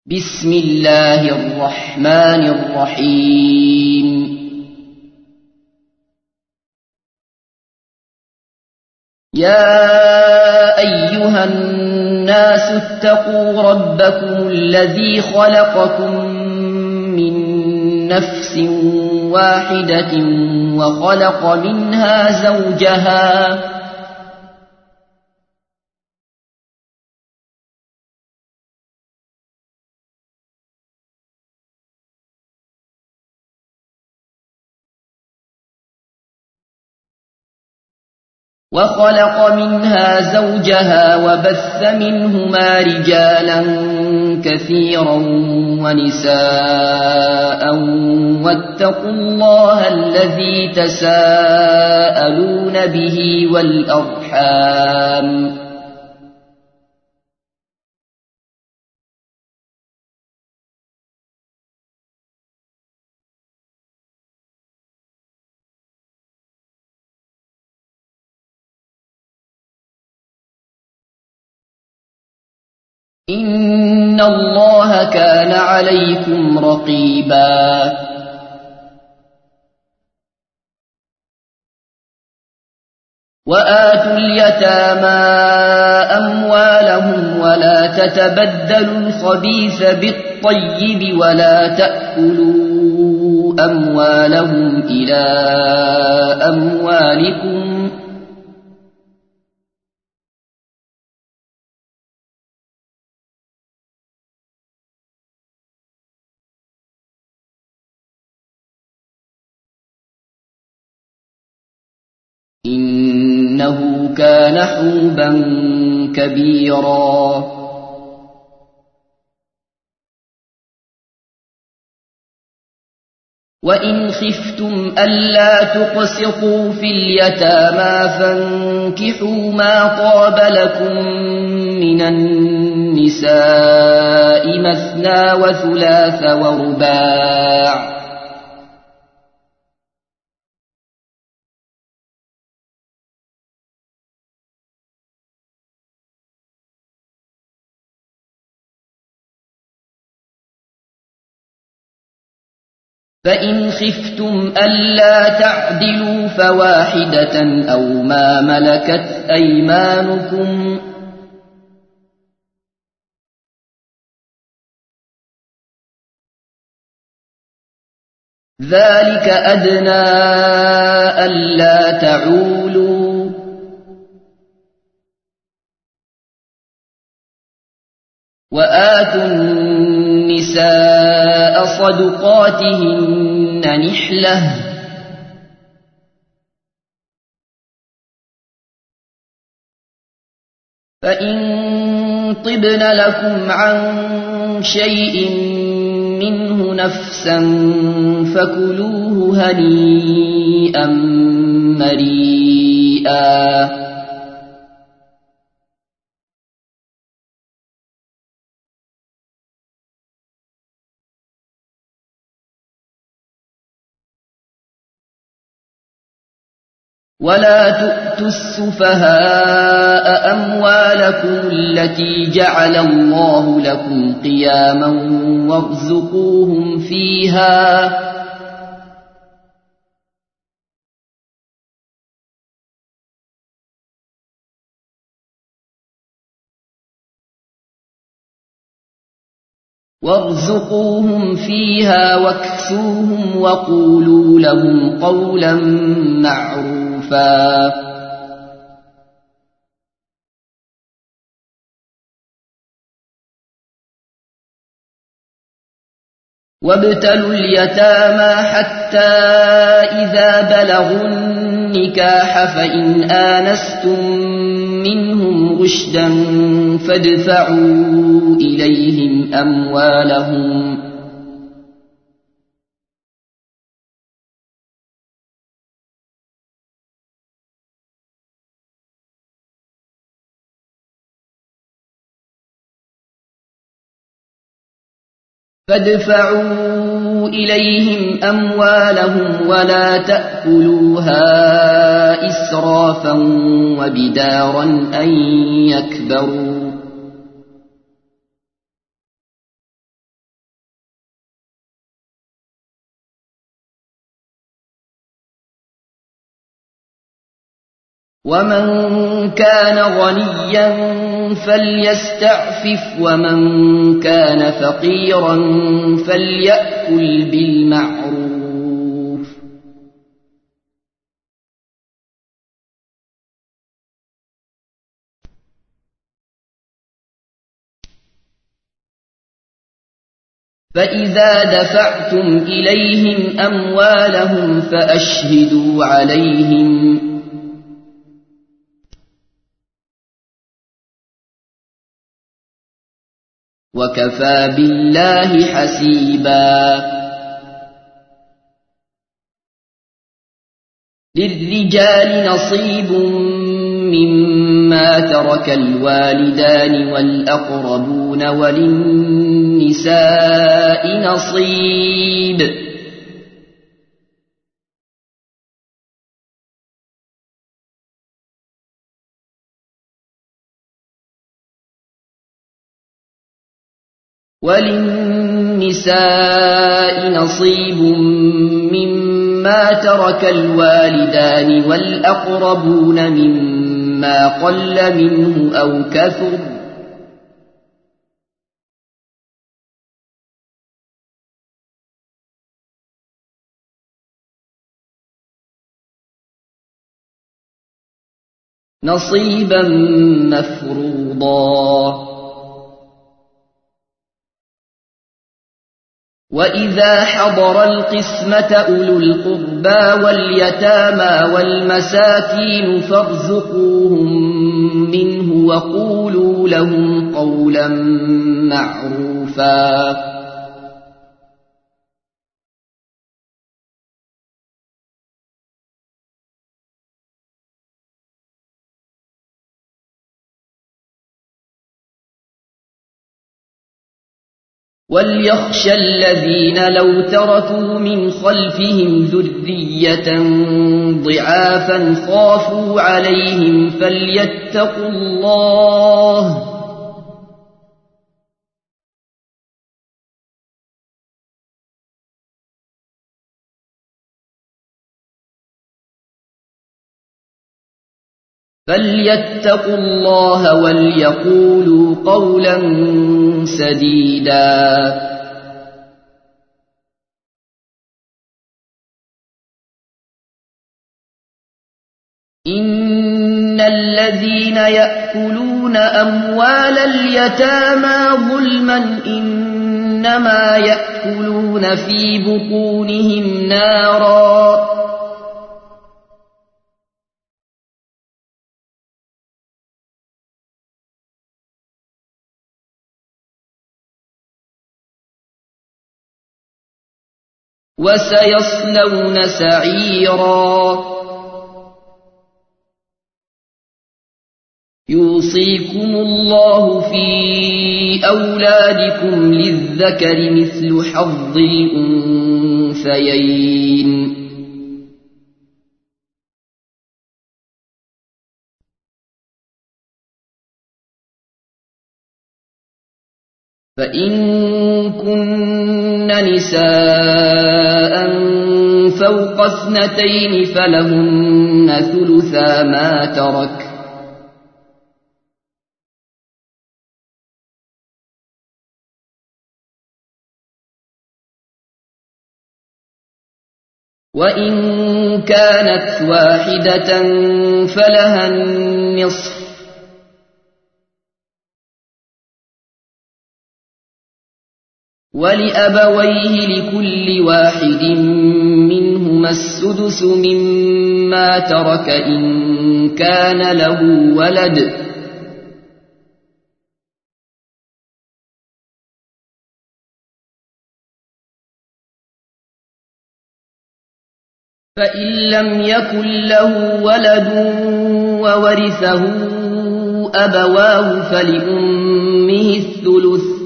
بسم الله الرحمن الرحيم يا أيها الناس اتقوا ربكم الذي خلقكم من نفس واحدة وخلق منها زوجها وبث منهما رجالا كثيرا ونساء واتقوا الله الذي تساءلون به والأرحام إن الله كان عليكم رقيبا وآتوا اليتامى أموالهم ولا تتبدلوا الخبيث بالطيب ولا تأكلوا أموالهم إلى أموالكم إنه كان حوبا كبيرا وإن خفتم ألا تقسطوا في اليتامى فانكحوا ما طاب لكم من النساء مثنى وثلاث ورباع فإن خفتم ألا تعدلوا فواحدة أو ما ملكت أيمانكم ذلك أدنى ألا تعولوا وآتوا النساء صدقاتهن نحلة فإن طبن لكم عن شيء منه نفسا فكلوه هنيئا مريئا ولا تؤتوا السفهاء أموالكم التي جعل الله لكم قياما وارزقوهم فيها واكسوهم وقولوا لهم قولا معروفا وابتلوا اليتامى حتى إذا بلغوا النكاح فإن آنستم منهم رشدا فادفعوا إليهم أموالهم ولا تأكلوها إسرافا وبدارا أن يكبروا ومن كان غنيا فليستعفف ومن كان فقيرا فليأكل بالمعروف فإذا دفعتم إليهم أموالهم فأشهدوا عليهم وكفى بالله حسيبا للرجال نصيب مما ترك الوالدان والأقربون وللنساء نصيب مما ترك الوالدان والأقربون مما قل منه أو كثر نصيبا مفروضا وإذا حضر القسمة أولو القربى واليتامى والمساكين فارزقوهم منه وقولوا لهم قولا معروفا وليخشى الذين لو تركوا من خلفهم ذرية ضعافا خافوا عليهم فليتقوا الله وليقولوا قولا سديدا إن الذين يأكلون أموال اليتامى ظلما إنما يأكلون في بطونهم نارا وسيصلون سعيرا يوصيكم الله في أولادكم للذكر مثل حظ الأنثيين فإن كن نساء فوق 2 فلهن ثلثا ما ترك وإن كانت واحدة فلها النصف ولأبويه لكل واحد منهما السدس مما ترك إن كان له ولد فإن لم يكن له ولد وورثه أبواه فلأمه الثلث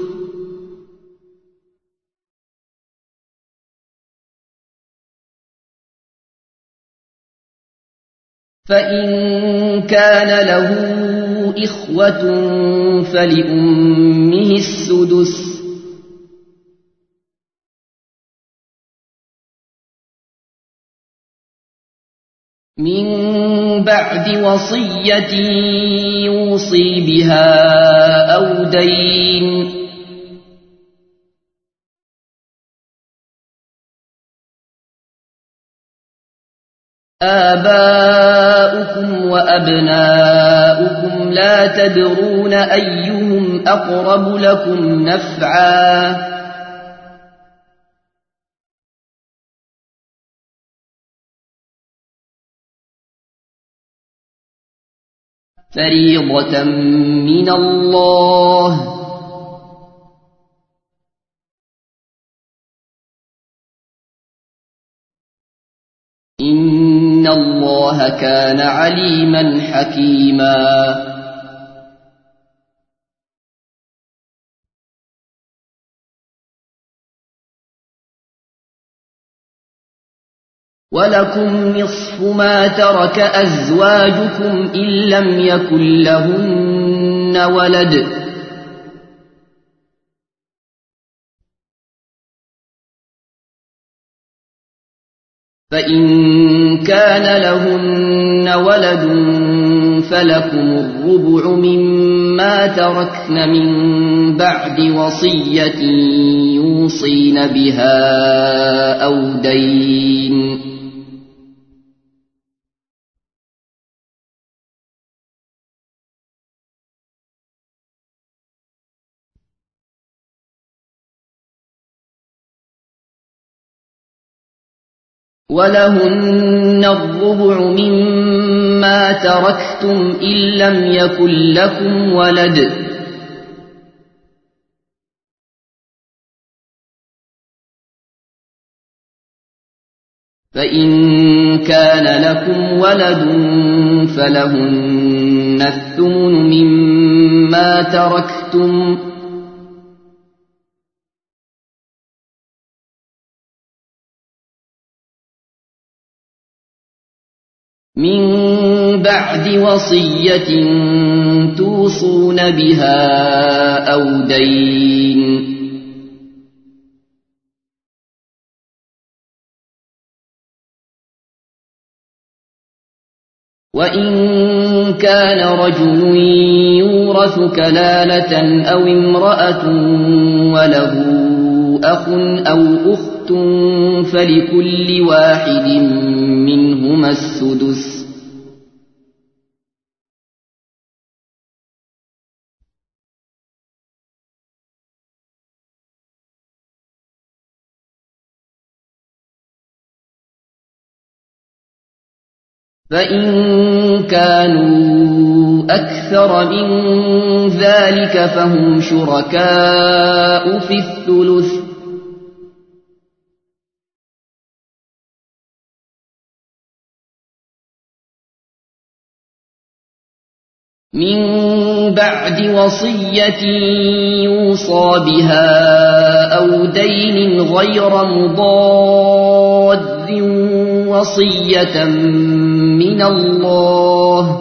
فإن كان له إخوة فلأمه السدس من بعد وصية يوصي بها أو دين. آباؤكم وأبناؤكم لا تدرون أيهم أقرب لكم نفعا فريضة من الله إن الله كان عليما حكيما. ولكم نصف ما ترك أزواجكم إن لم يكن لهن ولد فإن كان لهن ولد فلكم الربع مما تركن من بعد وصية يوصين بها أو دين. ولهن الربع مما تركتم إن لم يكن لكم ولد فإن كان لكم ولد فلهن الثمن مما تركتم من بعد وصية توصون بها أو دين. وإن كان رجل يورث كلالة أو امرأة وله أخ أو أخت فلكل واحد منهما السدس فإن كانوا أكثر من ذلك فهم شركاء في الثلث من بعد وصية يوصى بها أو دين غير مضار وصية من الله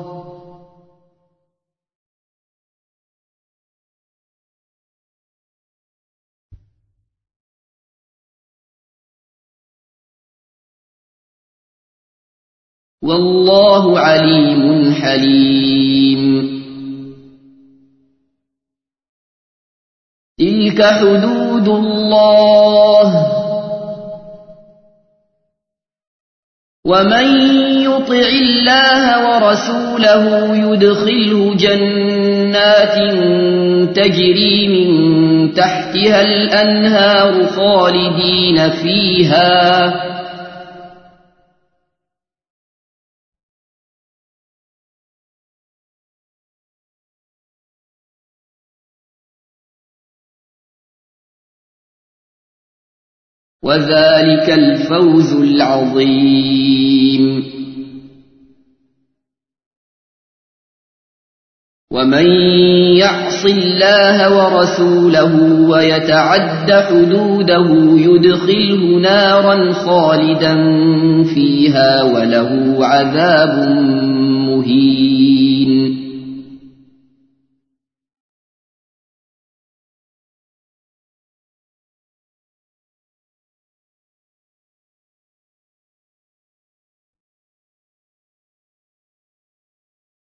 والله عليم حليم. تلك حدود الله ومن يطع الله ورسوله يدخله جنات تجري من تحتها الأنهار خالدين فيها وذلك الفوز العظيم. ومن يعص الله ورسوله ويتعد حدوده يدخله نارا خالدا فيها وله عذاب مهين.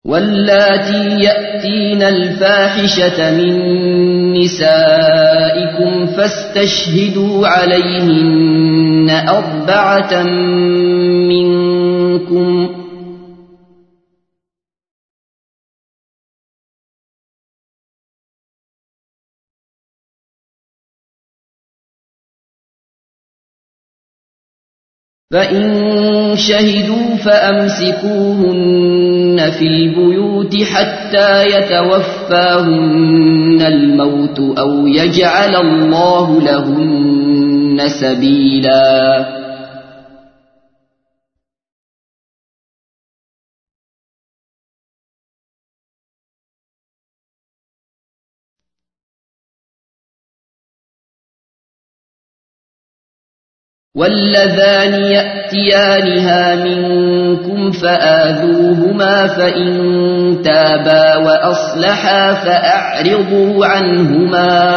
واللاتي يأتين الفاحشة من نسائكم فاستشهدوا عليهن 4 منكم فإن شهدوا فأمسكوهن في البيوت حتى يتوفاهن الموت أو يجعل الله لهن سبيلا. واللذان يأتيانها منكم فآذوهما فإن تابا وأصلحا فأعرضوا عنهما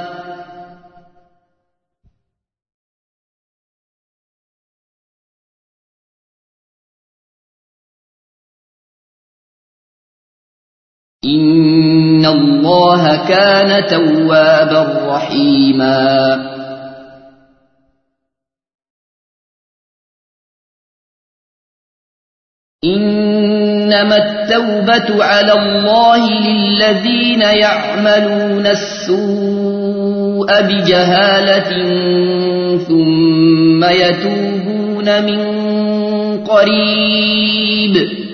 إن الله كان توابا رحيما. إنما التوبة على الله للذين يعملون السوء بجهالة ثم يتوبون من قريب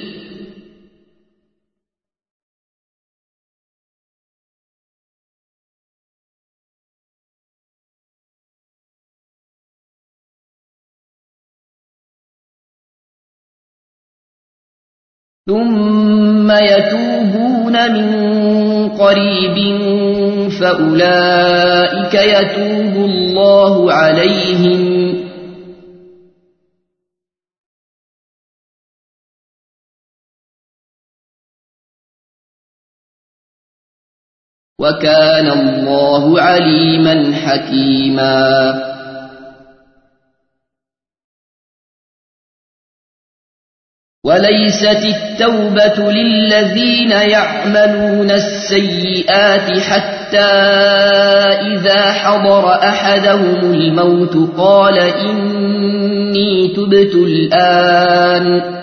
فأولئك يتوب الله عليهم وكان الله عليما حكيما. وليست التوبة للذين يعملون السيئات حتى إذا حضر أحدهم الموت قال إني تبت الآن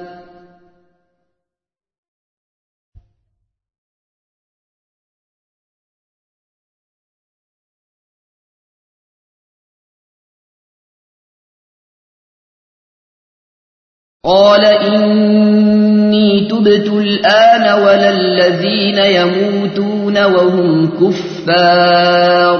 ولا الذين يموتون وهم كفار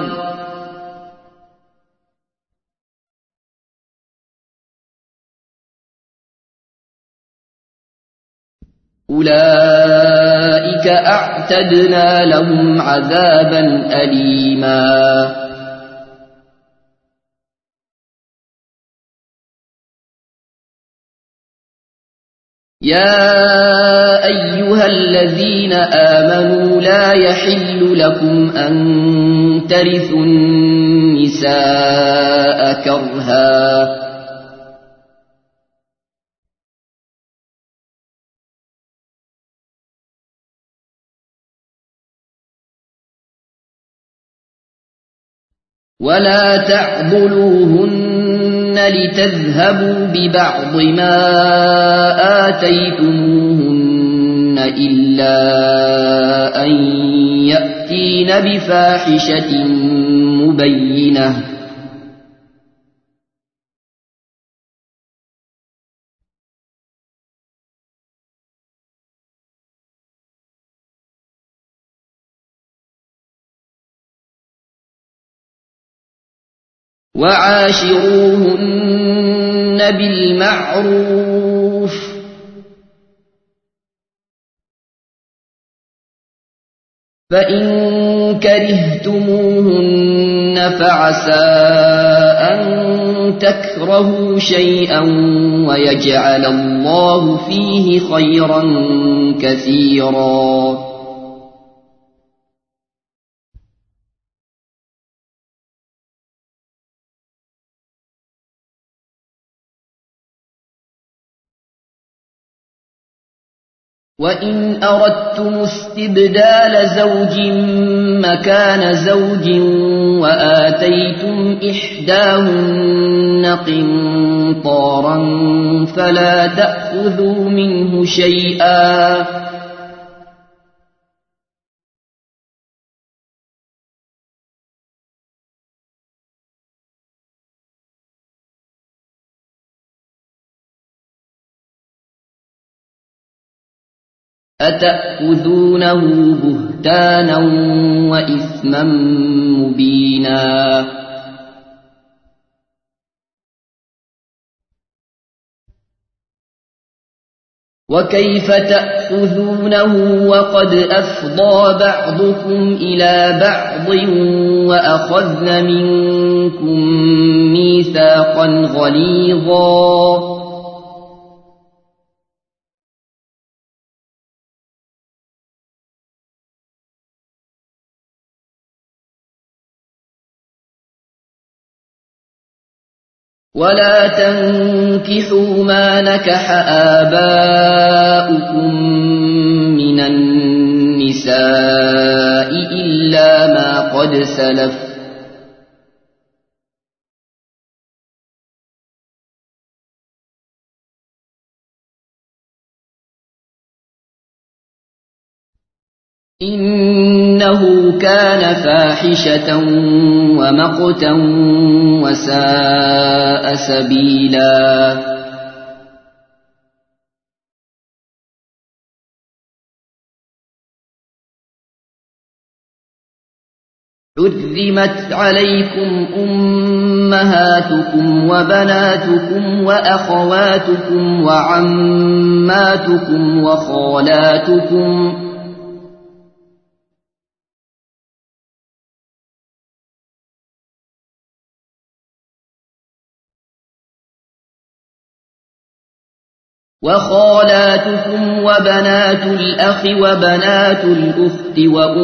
أولئك أعتدنا لهم عذابا أليما. يا أيها الذين آمنوا لا يحل لكم أن ترثوا النساء كرها ولا تعضلوهن لتذهبوا ببعض ما آتيتموهن إلا أن يأتين بفاحشة مبينة وعاشروهن بالمعروف فإن كرهتموهن فعسى أن تكرهوا شيئا ويجعل الله فيه خيرا كثيرا. وإن أردتم استبدال زوج مكان زوج وآتيتم إحداهن قنطارا فلا تأخذوا منه شيئا أتأخذونه بهتانا وإثما مبينا وكيف تأخذونه وقد أفضى بعضكم إلى بعض وأخذن منكم ميثاقا غليظا ولا تنكحوا ما نكح آباؤكم من النساء إلا ما قد سلف إنه كان فاحشة ومقتا وساء سبيلا حرمت عليكم أمهاتكم وبناتكم وأخواتكم وعماتكم وخالاتكم وبنات الأخ وبنات الأخت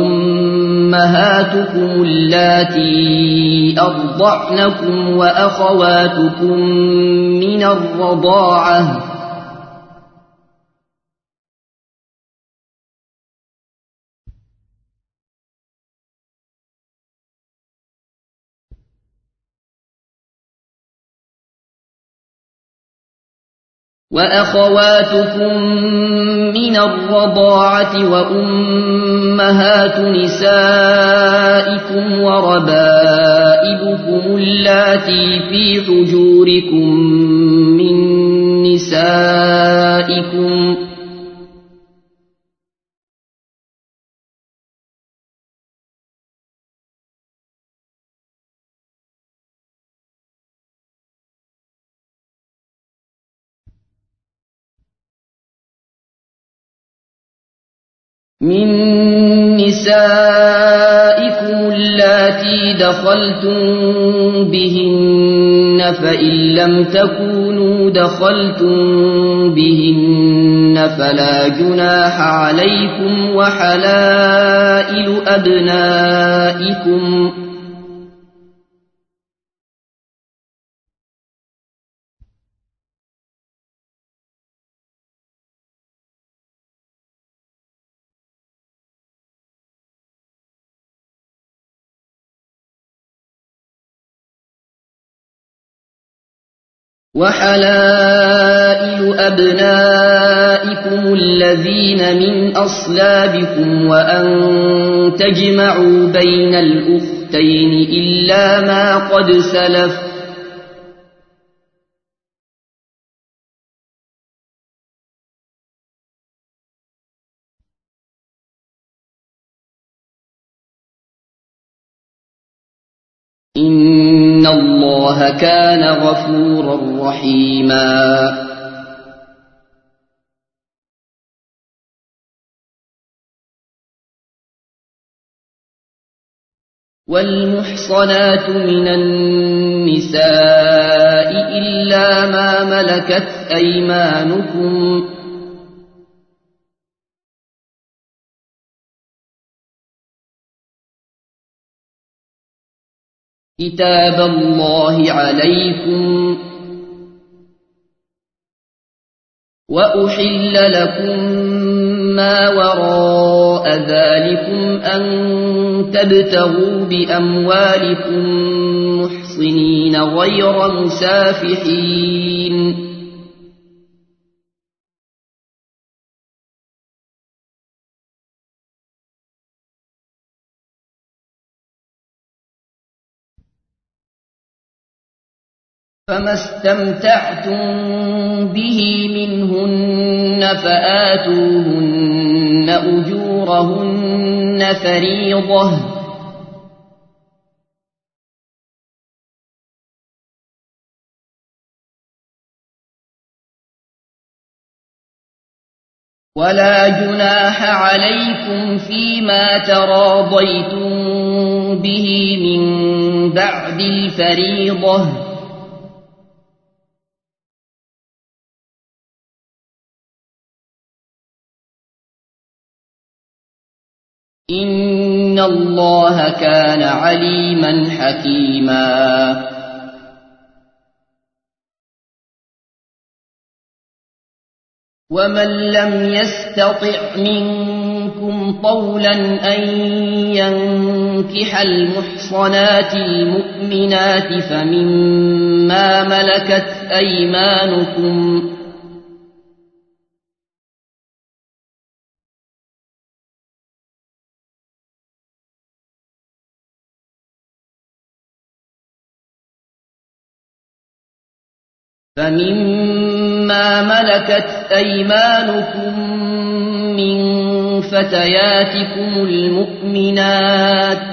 وأمهاتكم اللاتي أرضعنكم وأخواتكم من الرضاعة وأمهات نسائكم وربائبكم اللاتي في حجوركم من نسائكم اللاتي دخلتم بهن فإن لم تكونوا دخلتم بهن فلا جناح عليكم وحلائل أبنائكم الذين من أصلابكم وأن تجمعوا بين الأختين إلا ما قد سلف إن الله كان غفورا رحيما والمحصنات من النساء إلا ما ملكت أيمانكم كتاب الله عليكم وأحل لكم ما وراء ذلكم أن تبتغوا بأموالكم محصنين غير مسافحين فما استمتعتم به منهن فآتوهن أجورهن فريضة ولا جناح عليكم فيما تراضيتم به من بعد الفريضة إن الله كان عليما حكيما ومن لم يستطع منكم طولا أن ينكح المحصنات المؤمنات فمما ملكت أيمانكم من فتياتكم المؤمنات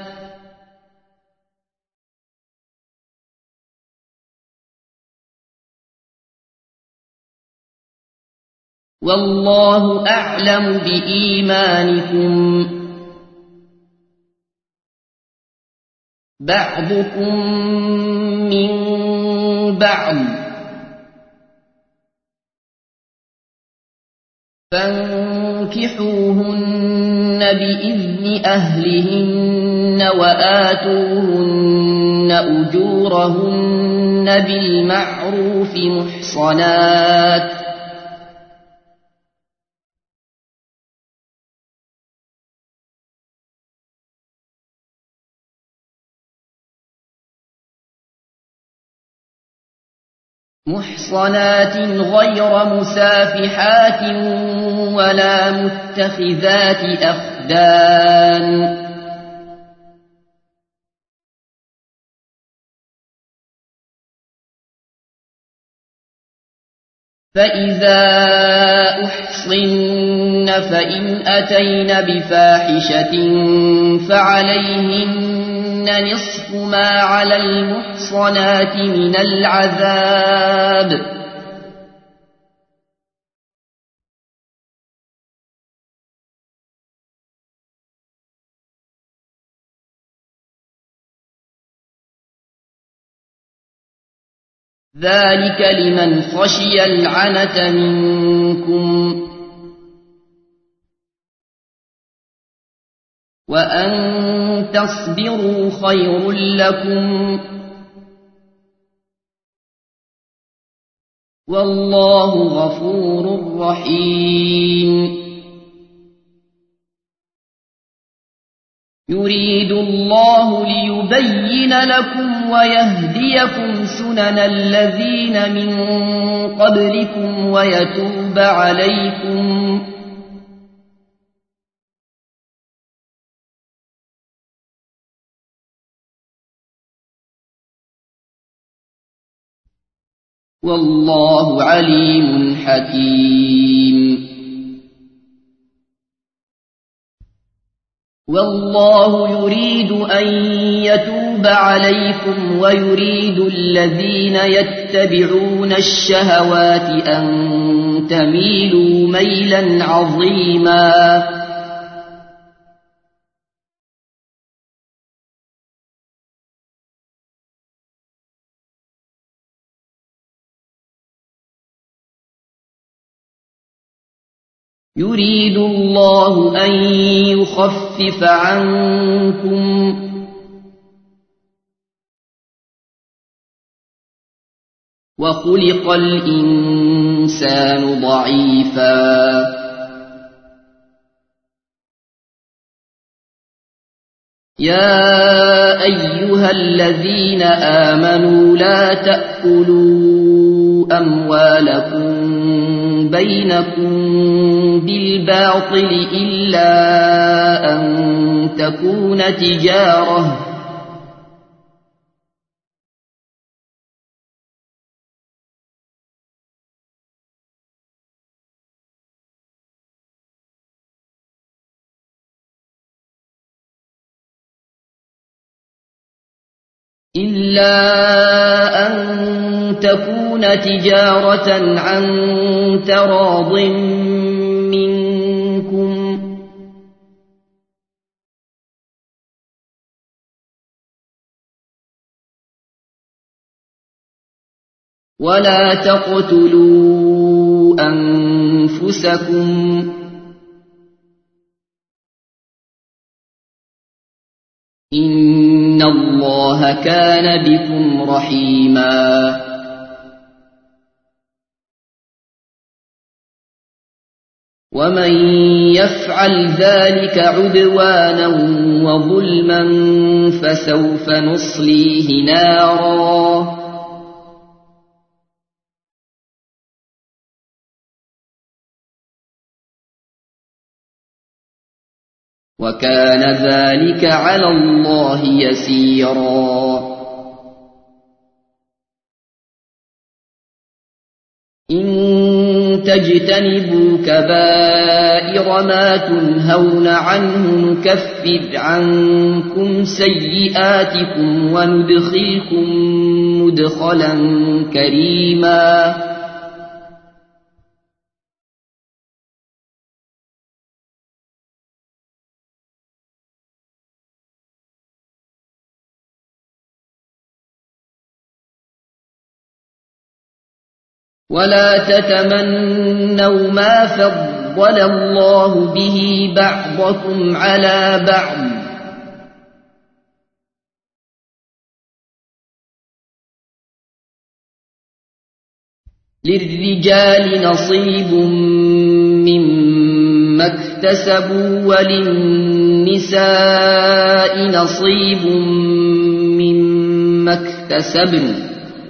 والله أعلم بإيمانكم بعضكم من بعض فانكحوهن بإذن أهلهن وآتوهن أجورهن بالمعروف محصنات غير مسافحات ولا متخذات أخدان فإذا أحصن فإن أتين بفاحشة فعليهن نصف ما على المحصنات من العذاب ذلك لمن خشي العنة منكم وأن تصبروا خير لكم والله غفور رحيم يريد الله ليبين لكم ويهديكم سنن الذين من قبلكم ويتوب عليكم والله عليم حكيم والله يريد أن يتوب عليكم ويريد الذين يتبعون الشهوات أن تميلوا ميلا عظيما يريد الله أن يخفف عنكم وخلق الإنسان ضعيفا يا أيها الذين آمنوا لا تأكلوا أموالكم بينكم بالباطل إلا أن تكون تجارة عن تراض منكم ولا تقتلوا أنفسكم إن الله كان بكم رحيما ومن يفعل ذلك عدوانا وظلما فسوف نصليه نارا وكان ذلك على الله يسيرا إن تجتنبوا كبائر ما تنهون عنه نكفر عنكم سيئاتكم وندخلكم مدخلا كريما ولا تتمنوا ما فضل الله به بعضكم على بعض للرجال نصيب مما اكتسبوا وللنساء نصيب مما اكتسبن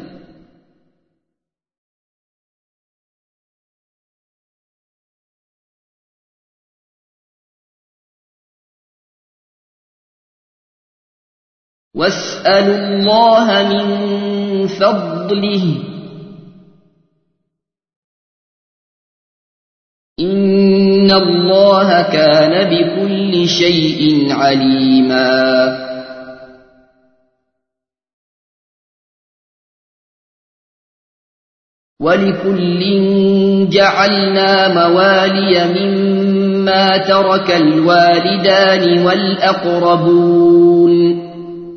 واسألوا الله من فضله إن الله كان بكل شيء عليما ولكل جعلنا موالي مما ترك الوالدان والأقربون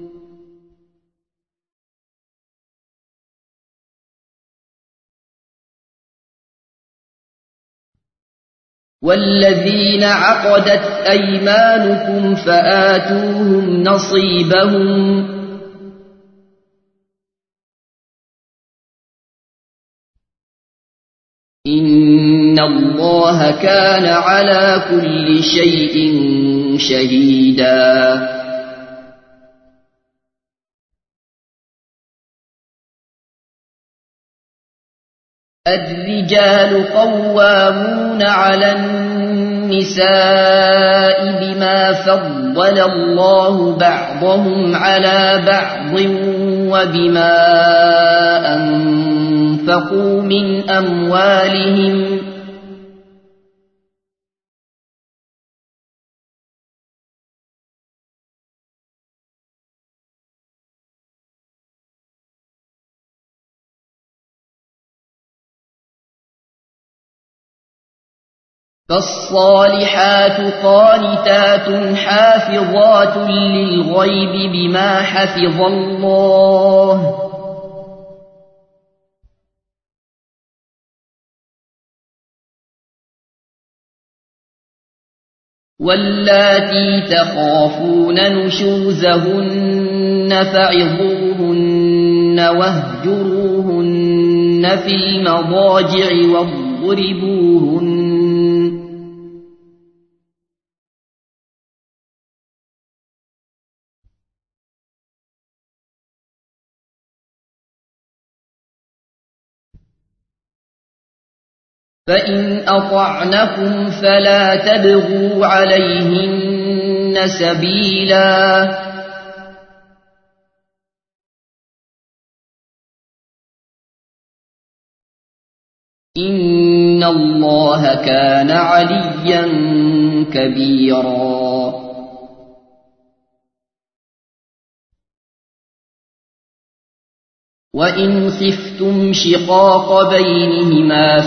والذين عقدت أيمانكم فآتوهم نصيبهم إن الله كان على كل شيء شهيدا الرجال قوامون على النساء بما فضل الله بعضهم على بعض وبما أنفقوا من أموالهم فالصالحات قانتات حافظات للغيب بما حفظ الله واللاتي تخافون نشوزهن فعظوهن واهجروهن في المضاجع واضربوهن فإن أطعنكم فلا تبغوا عليهن سبيلا إن الله كان عليا كبيرا وإن خفتم شقاق بينهما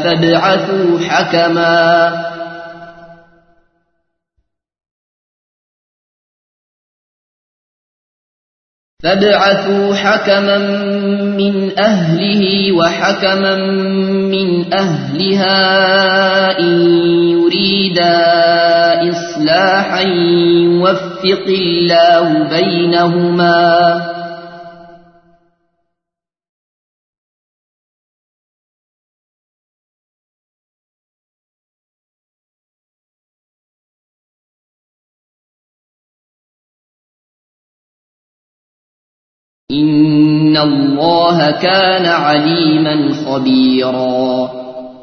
فابعثوا حكما من أهله وحكما من أهلها إن يريدا إصلاحا يوفق الله بينهما إن الله كان عليما خبيرا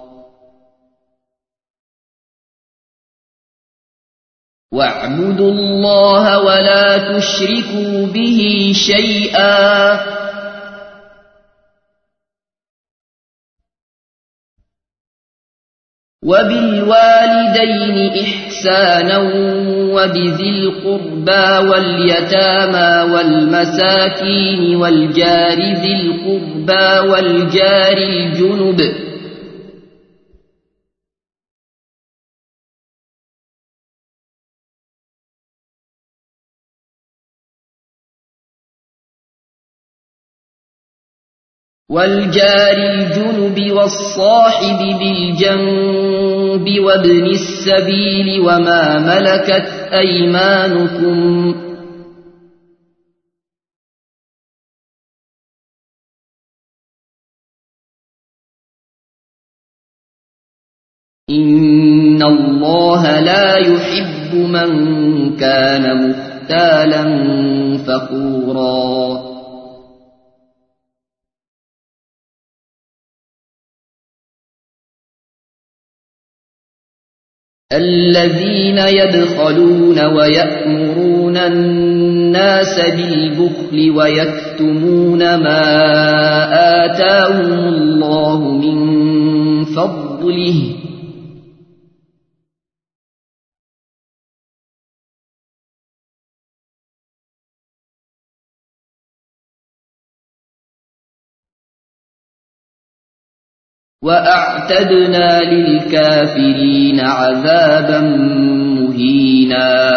واعبدوا الله ولا تشركوا به شيئا وبالوالدين إحسانا وبذي القربى واليتامى والمساكين والجار ذي القربى والجار الجنب والصاحب بالجنب وابن السبيل وما ملكت أيمانكم إن الله لا يحب من كان مختالا فخورا الذين يبخلون ويأمرون الناس بالبخل ويكتمون ما آتاهم الله من فضله وأعتدنا للكافرين عذابا مهينا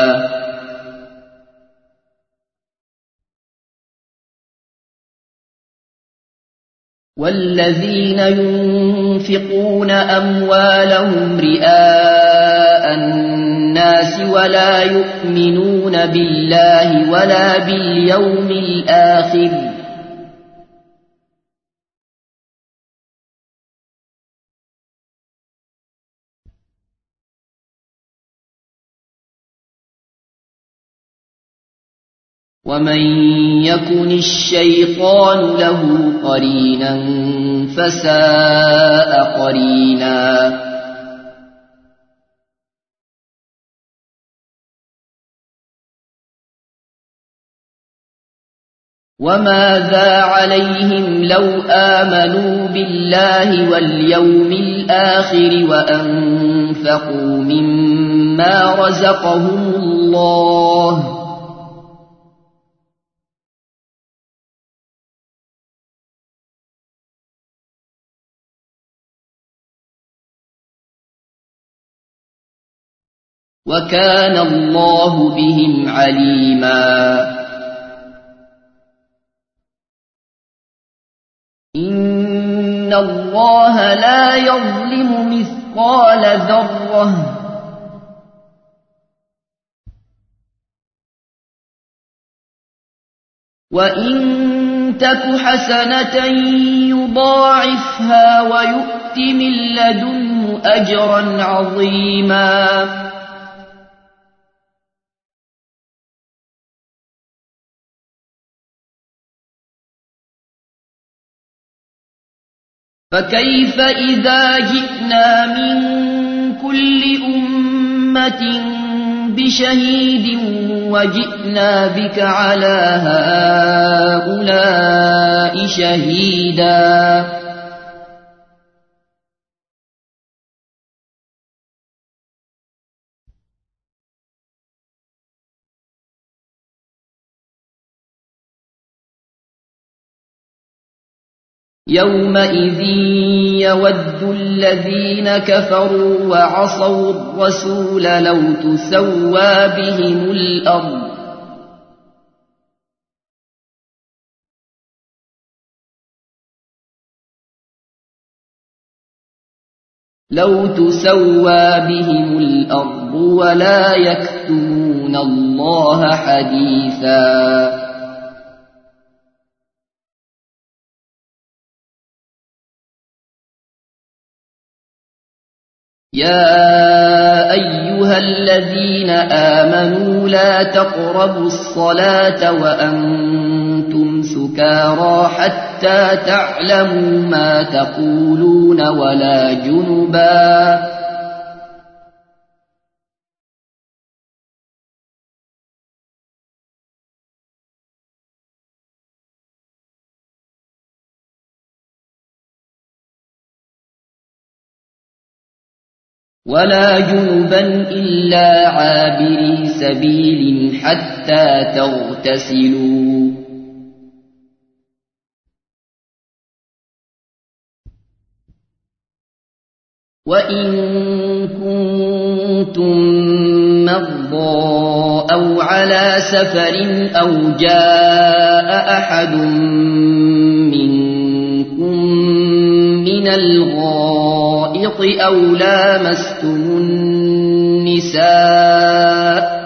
والذين ينفقون أموالهم رئاء الناس ولا يؤمنون بالله ولا باليوم الآخر ومن يكن الشيطان له قرينا فساء قرينا وماذا عليهم لو آمنوا بالله واليوم الآخر وأنفقوا مما رزقهم الله وكان الله بهم عليما إن الله لا يظلم مثقال ذرة وإن تك حسنة يضاعفها ويؤت من لدنه أجرا عظيما فكيف إذا جئنا من كل أمة بشهيد وجئنا بك على هؤلاء شهيدا يومئذ يود الذين كفروا وعصوا الرسول لو تسوى بهم الأرض ولا يكتمون الله حديثا يا أيها الذين آمنوا لا تقربوا الصلاة وأنتم سكارى حتى تعلموا ما تقولون ولا جنبا إلا عابري سبيل حتى تغتسلوا وإن كنتم مرضى أو على سفر أو جاء أحد منكم من الغائط أو لامستم النساء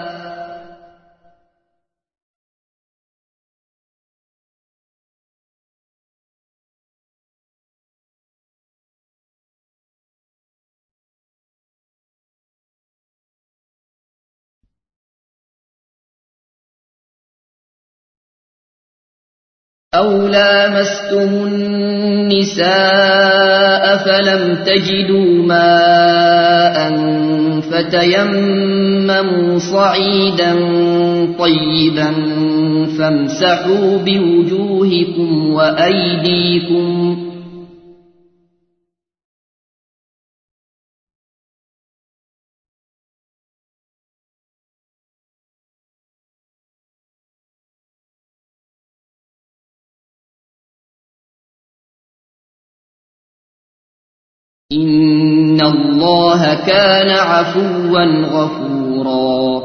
فلم تجدوا ماء فتيمموا صعيدا طيبا فامسحوا بوجوهكم وأيديكم إن الله كان عفوا غفورا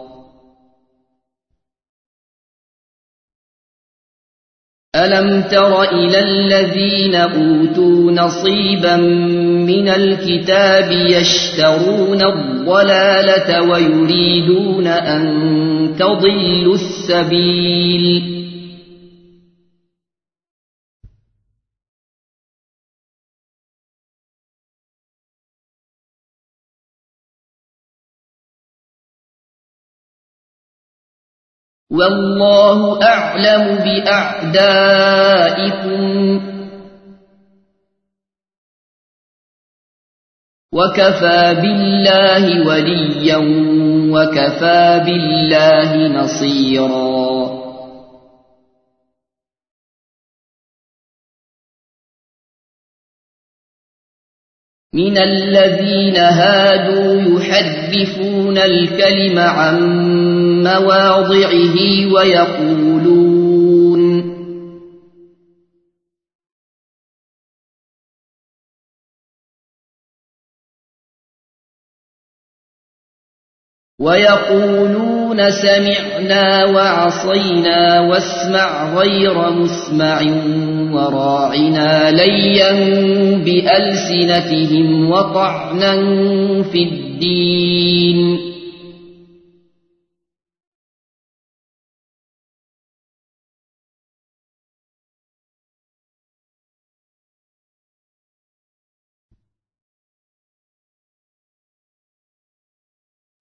ألم تر إلى الذين أوتوا نصيبا من الكتاب يشترون الضلالة ويريدون أن تضلوا السبيل والله أعلم بأعدائكم وكفى بالله وليا وكفى بالله نصيرا من الذين هادوا يحرفون الكلم عن مواضعه ويقولون سمعنا وعصينا واسمع غير مسمع وراعنا ليا بألسنتهم وطعنا في الدين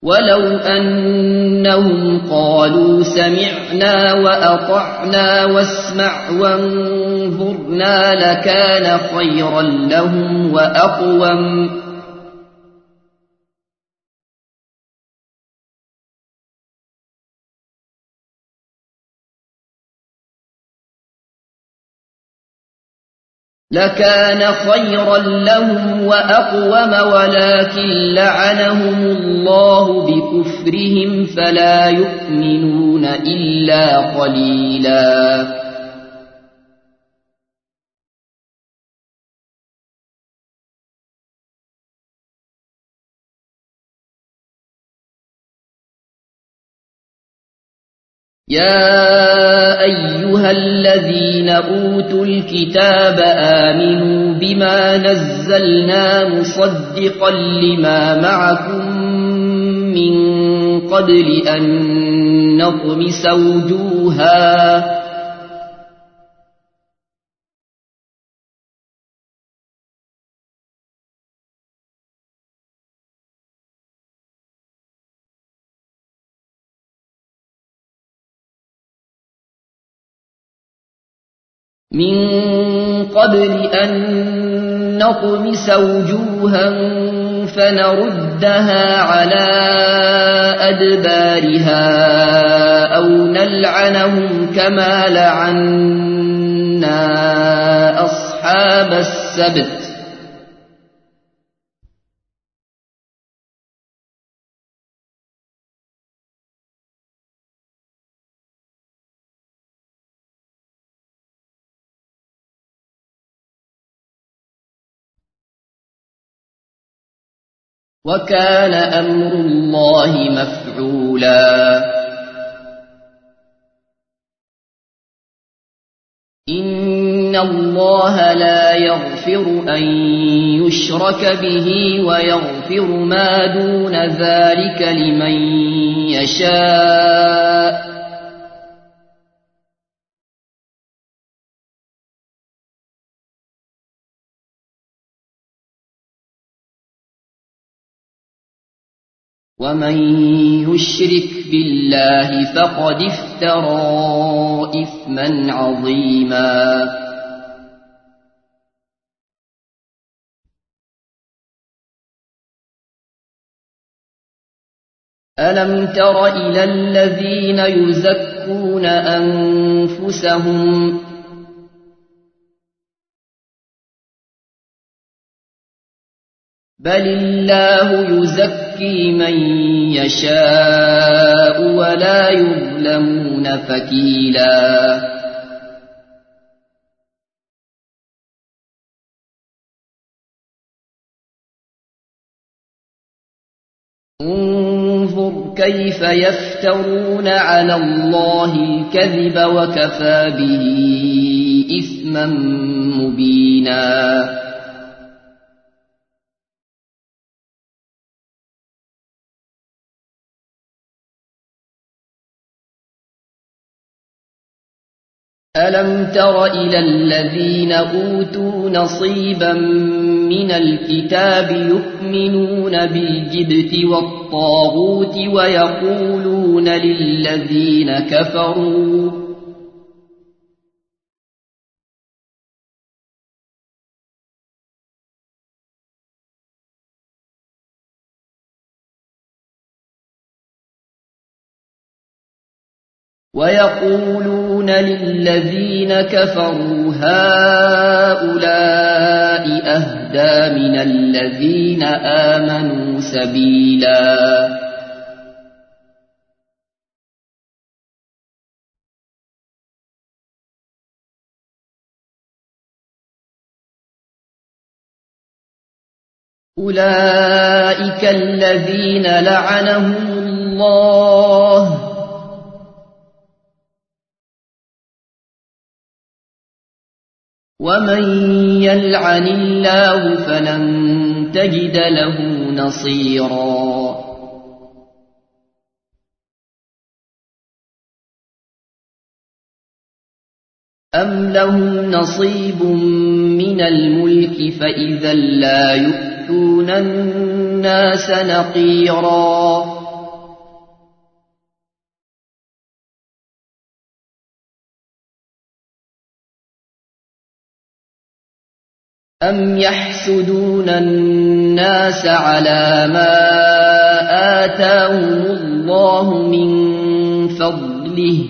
ولو أنهم قالوا سمعنا وأطعنا واسمع وانظرنا لكان خيرا لهم وأقوم ولكن لعنهم الله بكفرهم فلا يؤمنون إلا قليلا يا أيها الذين أوتوا الكتاب آمنوا بما نزلنا مصدقا لما معكم من قبل أن نطمس وجوها فنردها على أدبارها أو نلعنهم كما لعنا أصحاب السبت وكان أمر الله مفعولا إن الله لا يغفر أن يشرك به ويغفر ما دون ذلك لمن يشاء ومن يشرك بالله فقد افترى إثما عظيما ألم تر إلى الذين يزكون أنفسهم بل الله يزكي من يشاء ولا يظلمون فتيلا انظر كيف يفترون على الله الكذب وكفى به إثما مبينا ألم تر إلى الذين أوتوا نصيبا من الكتاب يؤمنون بالجبت والطاغوت ويقولون للذين كفروا هؤلاء أهدى من الذين آمنوا سبيلا أولئك الذين لعنهم الله ومن يلعن الله فلن تجد له نصيرا أم لهم نصيب من الملك فإذا لا يؤتون الناس نقيرا أم يحسدون الناس على ما آتاهم الله من فضله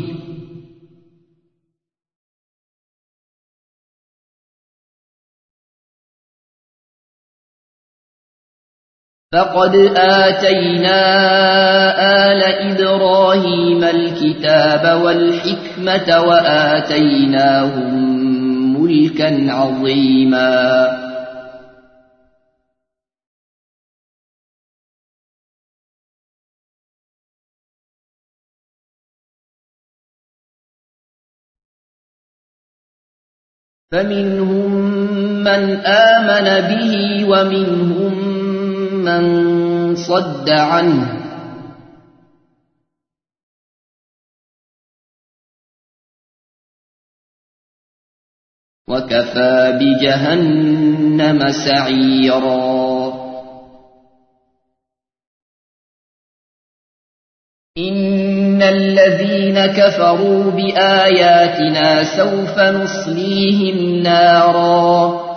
فقد آتينا آل إبراهيم الكتاب والحكمة وآتيناهم ملكا عظيما فمنهم من آمن به ومنهم من صد عنه وكفى بجهنم سعيرا إن الذين كفروا بآياتنا سوف نصليهم نارا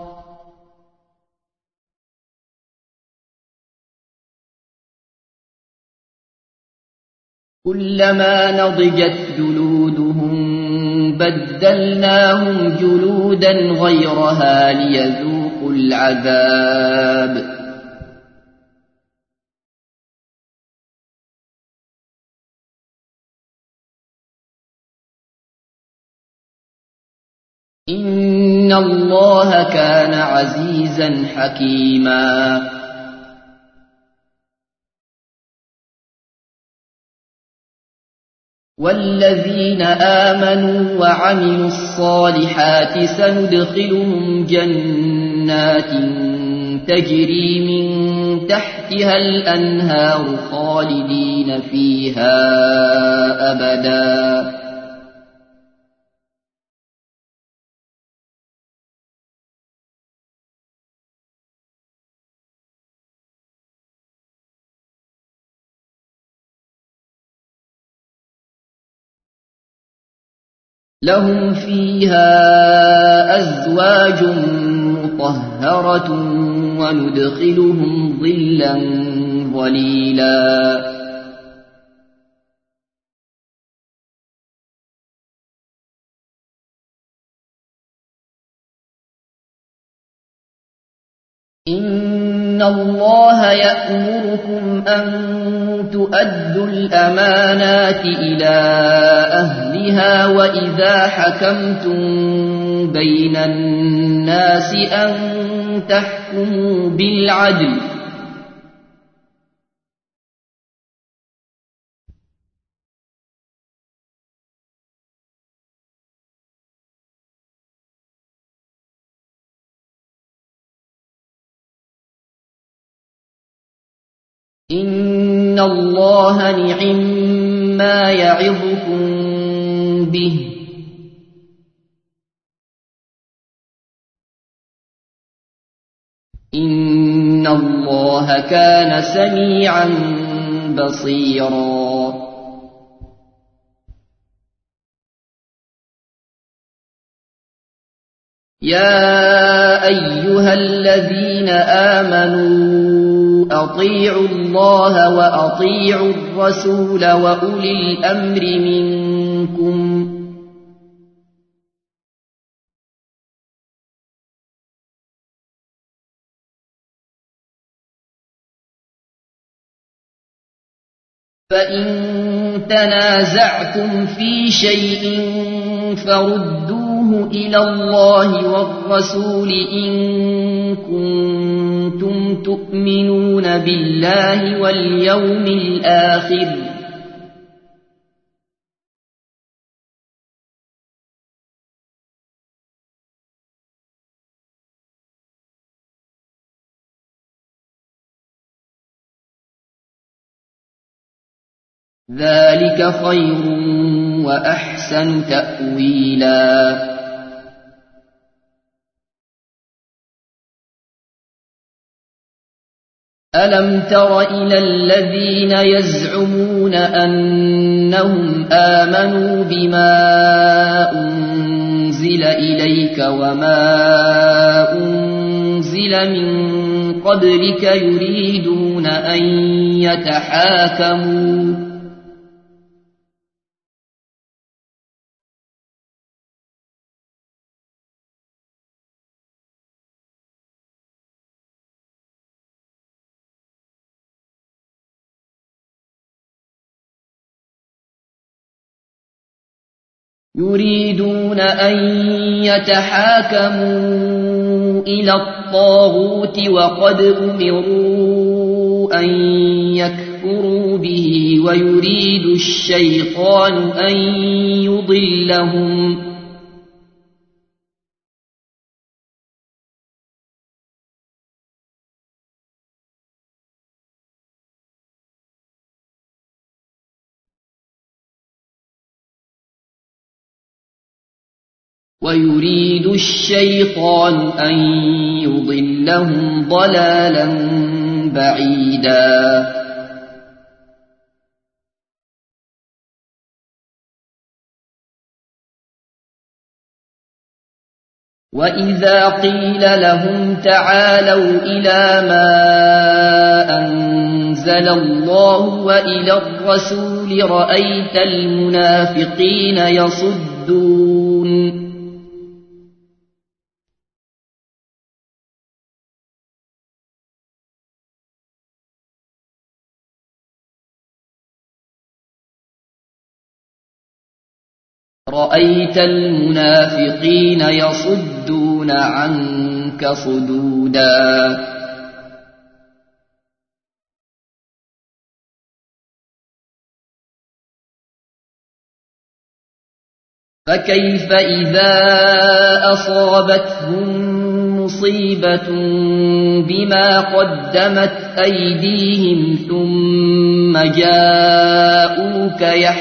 كلما نضجت جلودهم بدلناهم جلودا غيرها ليذوقوا العذاب إن الله كان عزيزا حكيما والذين آمنوا وعملوا الصالحات سندخلهم جنات تجري من تحتها الأنهار خالدين فيها أبدا لهم فيها أزواج مطهرة وندخلهم ظلا ظليلا إن الله يأمركم أن تؤدوا الأمانات إلى أهلها وإذا حكمتم بين الناس أن تحكموا بالعدل إن الله نعما يعظكم به إن الله كان سميعا بصيرا يا أيها الذين آمنوا أطيعوا الله وأطيعوا الرسول وأولي الأمر منكم فإن تنازعتم في شيء فردوه إلى الله والرسول إن كنتم تؤمنون بالله واليوم الآخر ذلك خير وأحسن تأويلا ألم تر إلى الذين يزعمون أنهم آمنوا بما أنزل إليك إليك وما أنزل من قبلك يريدون أن يتحاكموا إلى الطاغوت وقد أمروا أن يكفروا به ويريد الشيطان أن يضلهم ضلالا بعيدا. وإذا قيل لهم تعالوا إلى ما أنزل الله وإلى الرسول رأيت المنافقين يصدون عنك صدودا. فكيف إذا أصابتهم مصيبة بما قدمت أيديهم ثم جاءوك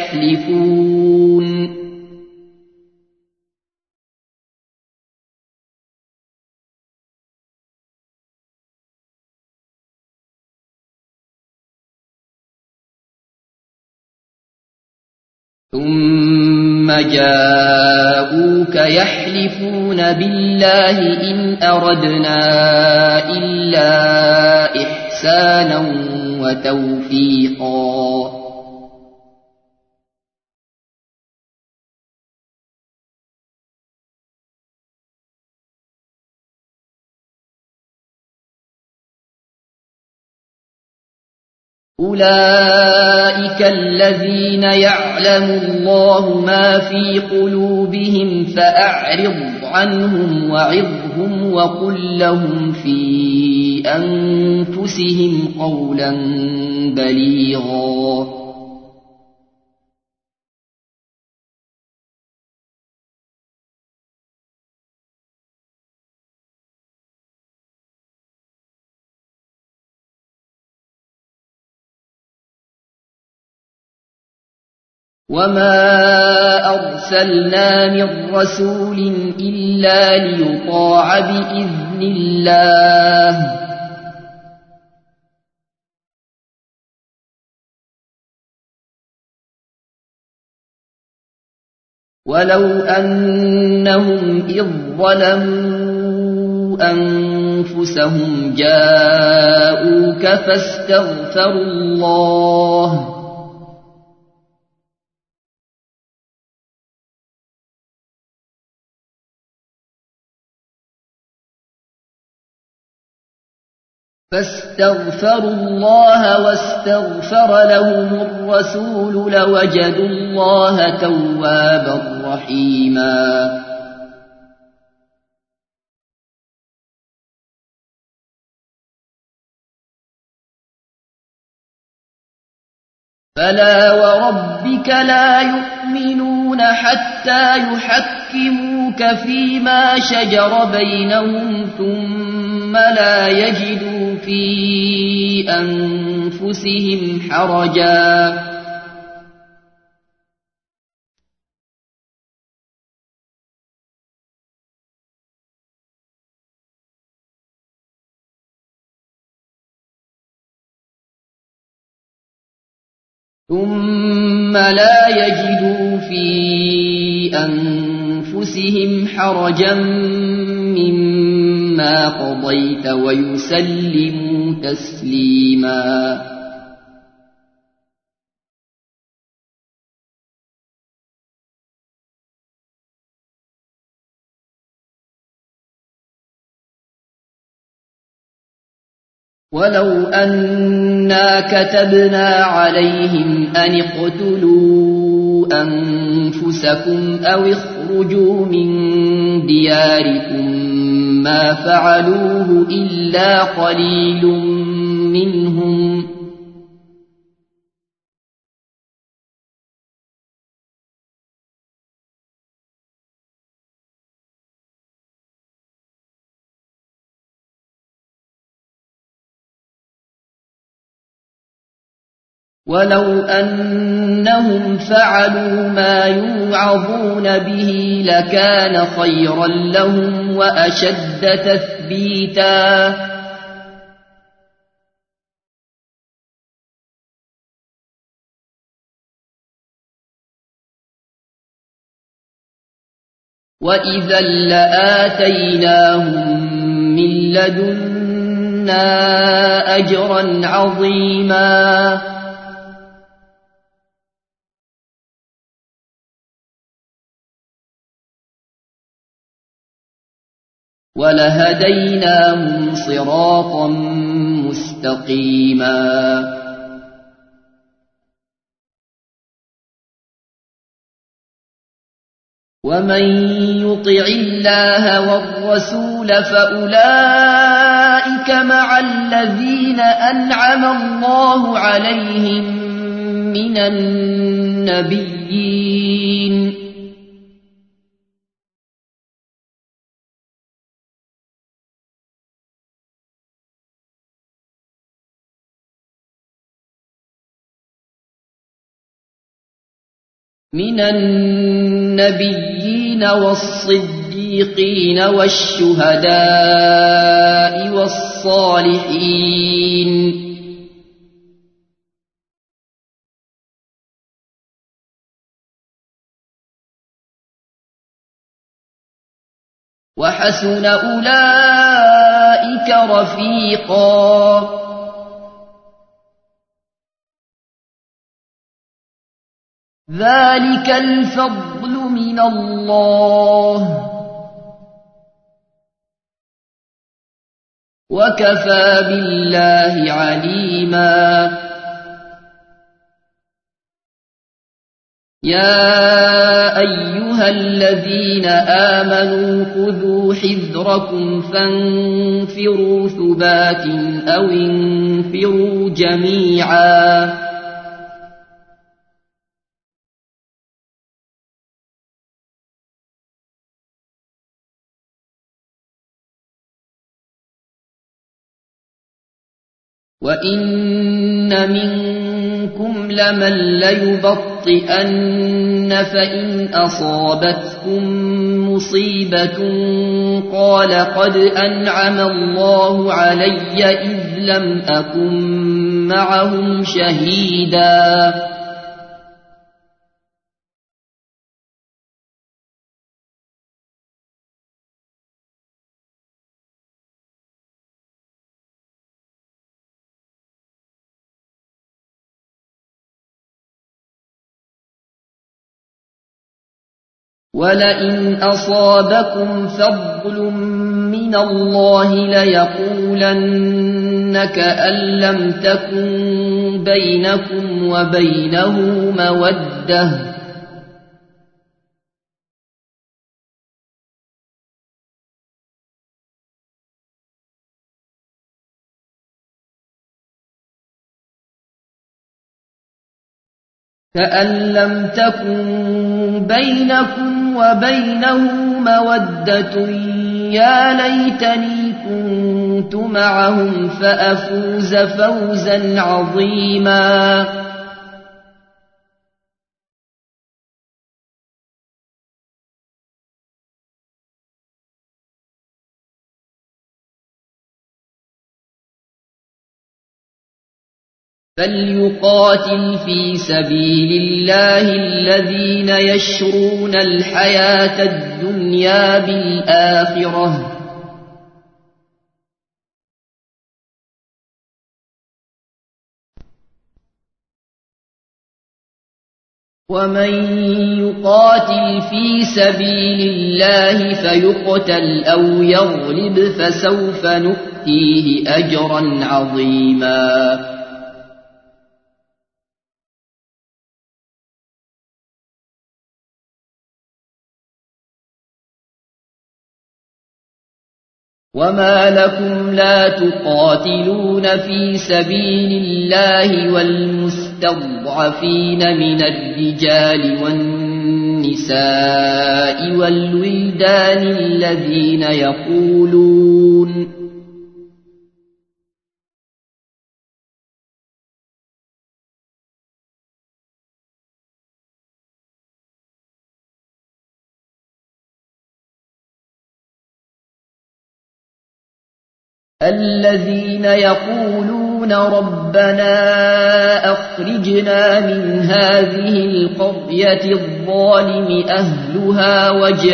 يحلفون بالله إن أردنا إلا إحسانا وتوفيقا. أولئك الذين يعلم الله ما في قلوبهم فأعرض عنهم وعظهم وقل لهم في أنفسهم قولا بليغا. وما أرسلنا من رسول إلا ليطاع بإذن الله ولو أنهم إذ ظلموا أنفسهم جاءوك فاستغفروا الله واستغفر لهم الرسول لوجدوا الله توابا رحيما. فلا وربك لا يؤمنون حتى يحكموك فيما شجر بينهم ثم لا يجدوا في أنفسهم حرجا أنفسهم حرجا مما قضيت ويسلموا تسليما. ولو أنا كتبنا عليهم أن اقتلوا أنفسكم أو اخرجوا من دياركم ما فعلوه إلا قليل منهم ولو أنهم فعلوا ما يوعظون به لكان خيرا لهم وأشد تثبيتا. وإذا لآتيناهم من لدنا أجرا عظيما. ولهديناهم صراطا مستقيما. ومن يطع الله والرسول فأولئك مع الذين أنعم الله عليهم من النبيين والصديقين والشهداء والصالحين وحسن أولئك رفيقا. ذلك الفضل من الله وكفى بالله عليما. يا أيها الذين آمنوا خذوا حذركم فانفروا ثبات أو انفروا جميعا. وإن منكم لمن ليبطئن فإن أصابتكم مصيبة قال قد أنعم الله علي إذ لم أكن معهم شهيدا. ولئن أصابكم فضل من الله ليقولن كأن لم تكن بينكم وبينه مودة يا ليتني كنت معهم فأفوز فوزا عظيما. فليقاتل في سبيل الله الذين يشرون الحياة الدنيا بالآخرة ومن يقاتل في سبيل الله فيقتل أو يغلب فسوف نؤتيه أجرا عظيما وما لكم لا تقاتلون في سبيل الله والمستضعفين من الرجال والنساء والولدان الذين يقولون ربنا أخرجنا من هذه القرية الظالم أهلها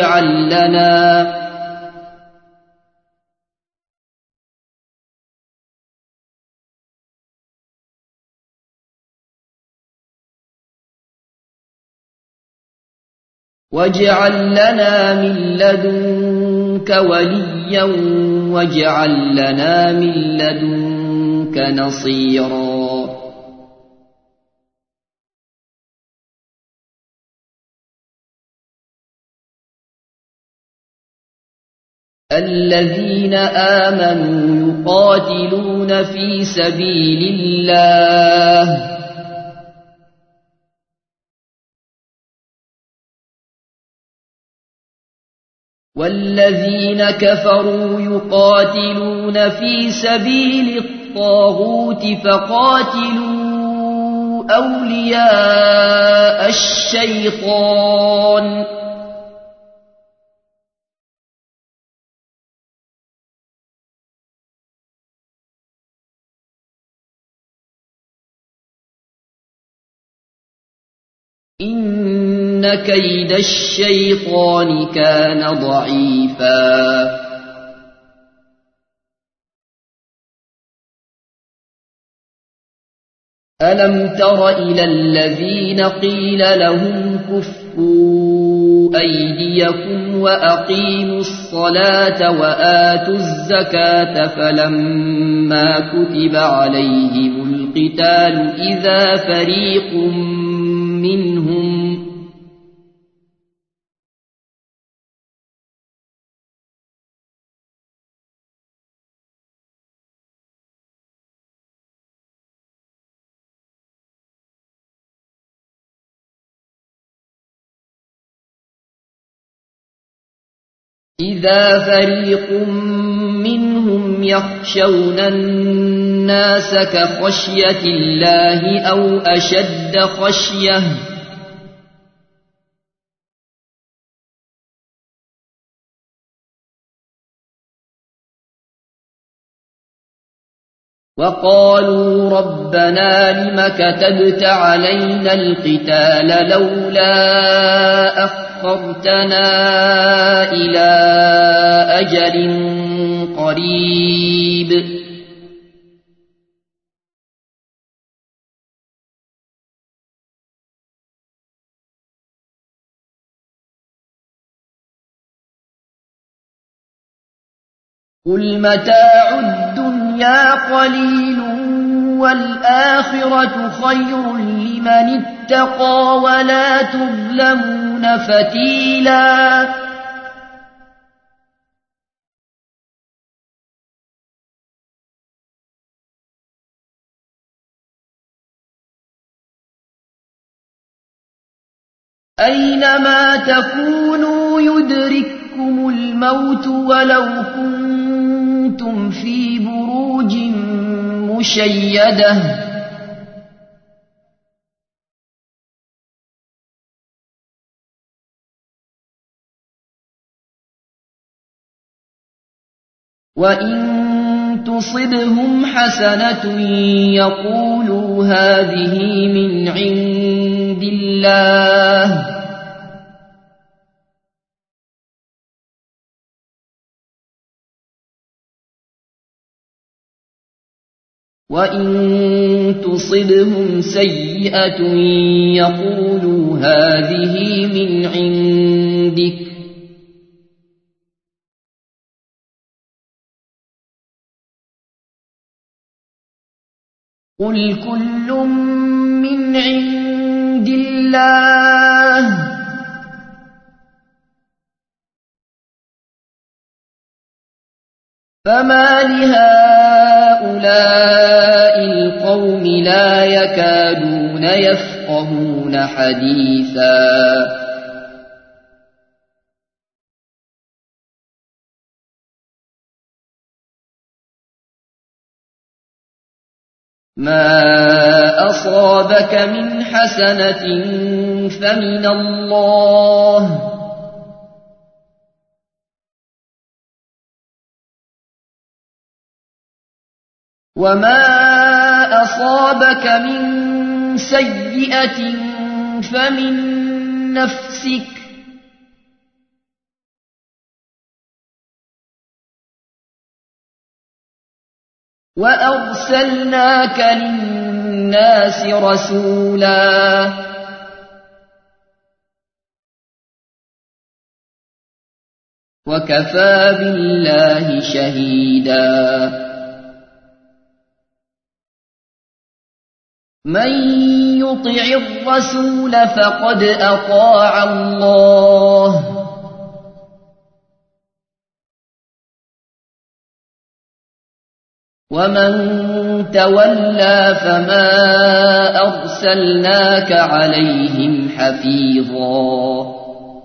واجعل لنا من لدنك وليا واجعل لنا من لدنك نصيرا الذين آمنوا يقاتلون في سبيل الله والذين كفروا يقاتلون في سبيل الطاغوت فقاتلوا أولياء الشيطان إن كيد الشيطان كان ضعيفا ألم تر إلى الذين قيل لهم كفوا أيديكم وأقيموا الصلاة وآتوا الزكاة فلما كتب عليهم القتال إذا فريق منهم يخشون الناس كخشية الله أو أشد خشية وقالوا ربنا لم كتبت علينا القتال لولا أخرتنا إلى أجل قريب قل متاع الدنيا قليل والآخرة خير لمن اتقى ولا تظلمون فتيلا أينما تكونوا يدرككم الموت ولو كنتم في بروج مشيدة وإن تصبهم حسنة يقولوا هذه من عند الله وإن تصبهم سيئة يقولوا هذه من عندك قل كل من عند الله فما لهؤلاء القوم لا يكادون يفقهون حديثا ما أصابك من حسنة فمن الله وما أصابك من سيئة فمن نفسك وأرسلناك للناس رسولا وكفى بالله شهيدا من يطع الرسول فقد أطاع الله ومن تولى فما أرسلناك عليهم حفيظا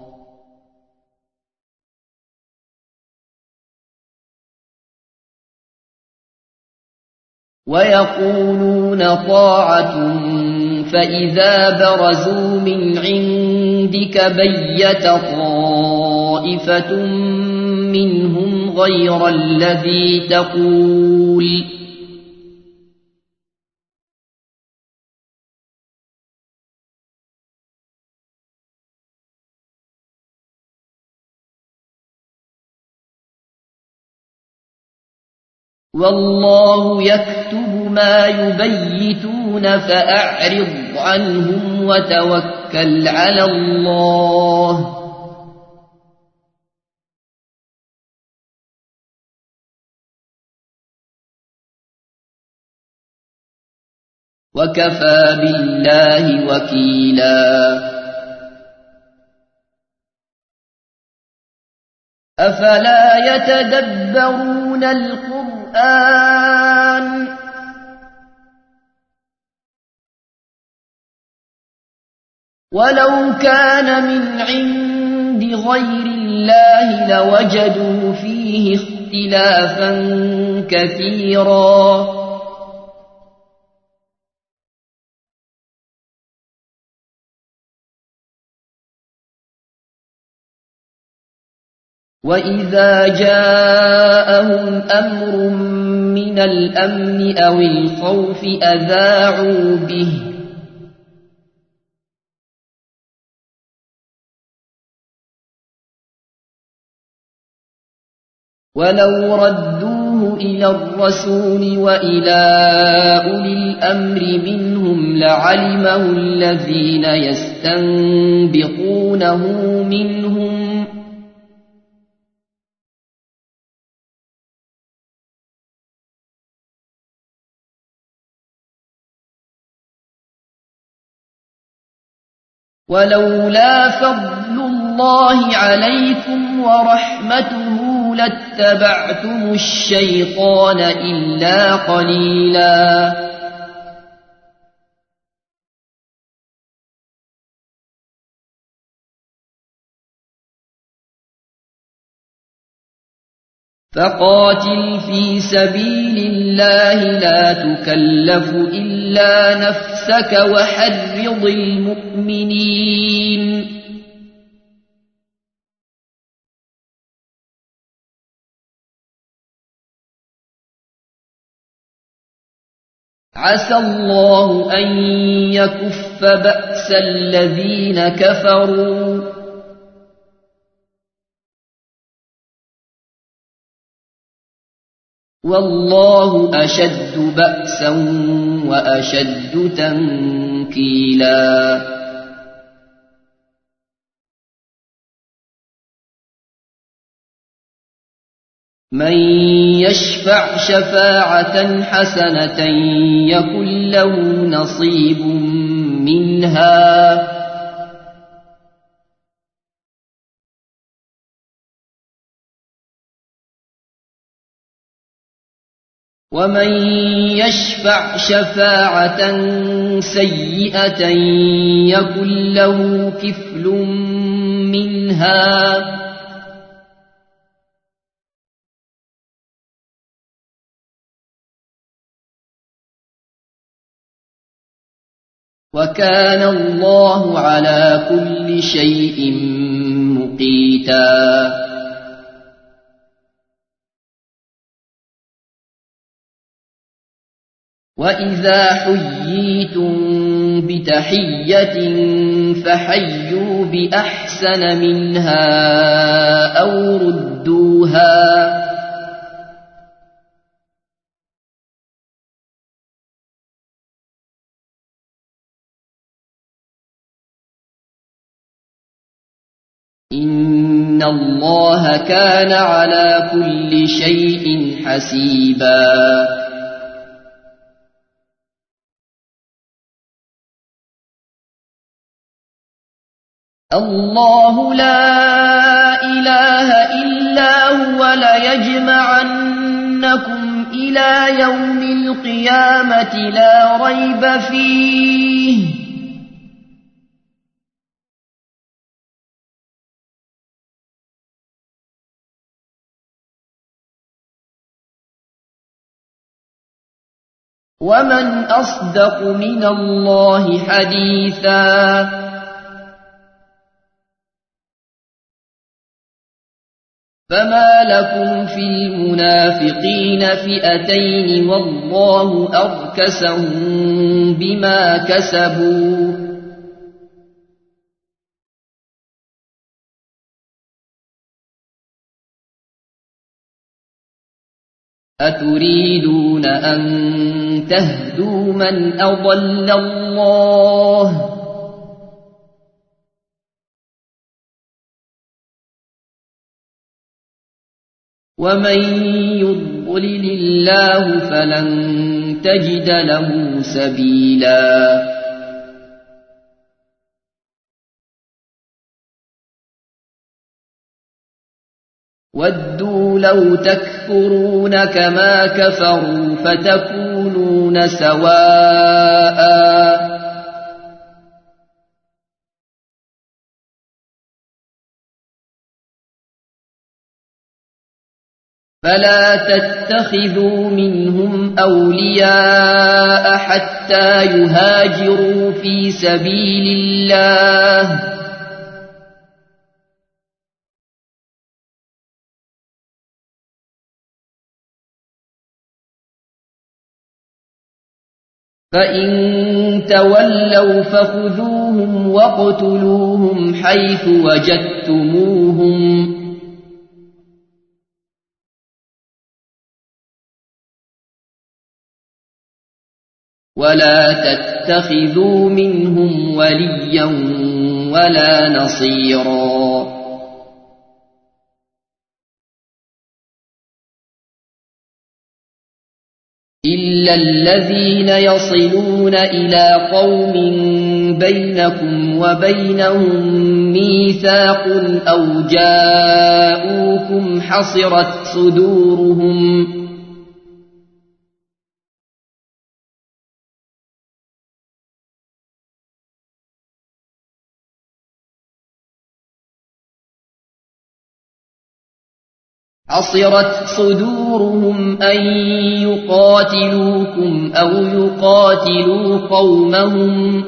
ويقولون طاعة فإذا برزوا من عندك بيت طائفة منهم غير الذي تقول والله يكتب ما يبيتون فأعرض عنهم وتوكل على الله وكفى بالله وكيلا أفلا يتدبرون القرآن ولو كان من عند غير الله لوجدوا فيه اختلافا كثيرا وإذا جاءهم أمر من الأمن أو الخوف أذاعوا به ولو ردوه إلى الرسول وإلى أولي الأمر منهم لعلمه الذين يستنبطونه منهم ولولا فضل الله عليكم ورحمته لاتبعتم الشيطان إلا قليلا فقاتل في سبيل الله لا تكلف إلا نفسك وحرض المؤمنين عسى الله أن يكف بأس الذين كفروا والله أشد بأسا وأشد تنكيلا من يشفع شفاعة حسنة يكن له نصيب منها ومن يشفع شفاعة سيئة يكن له كفل منها وكان الله على كل شيء مقيتا وإذا حييتم بتحية فحيوا بأحسن منها أو ردوها إن الله كان على كل شيء حسيبا الله لا إله إلا هو ليجمعنكم إلى يوم القيامة لا ريب فيه ومن أصدق من الله حديثا فما لكم في المنافقين فئتين والله أركسهم بما كسبوا أتريدون أن تهدوا من أضل الله ومن يضلل الله فلن تجد له سبيلا ودوا لو تكفرون كما كفروا فتكونون سواء فلا تتخذوا منهم أولياء حتى يهاجروا في سبيل الله فإن تولوا فخذوهم واقتلوهم حيث وجدتموهم ولا تتخذوا منهم وليا ولا نصيرا إلا الذين يصلون إلى قوم بينكم وبينهم ميثاق أو جاءوكم حصرت صدورهم أن يقاتلوكم أو يقاتلوا قومهم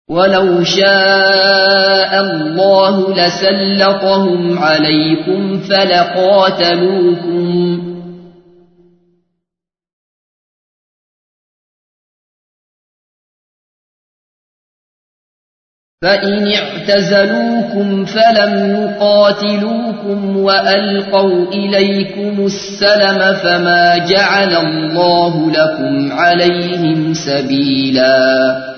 ولو شاء الله لسلطهم عليكم فلقاتلوكم فإن اعتزلوكم فلم يقاتلوكم وألقوا إليكم السلم فما جعل الله لكم عليهم سبيلا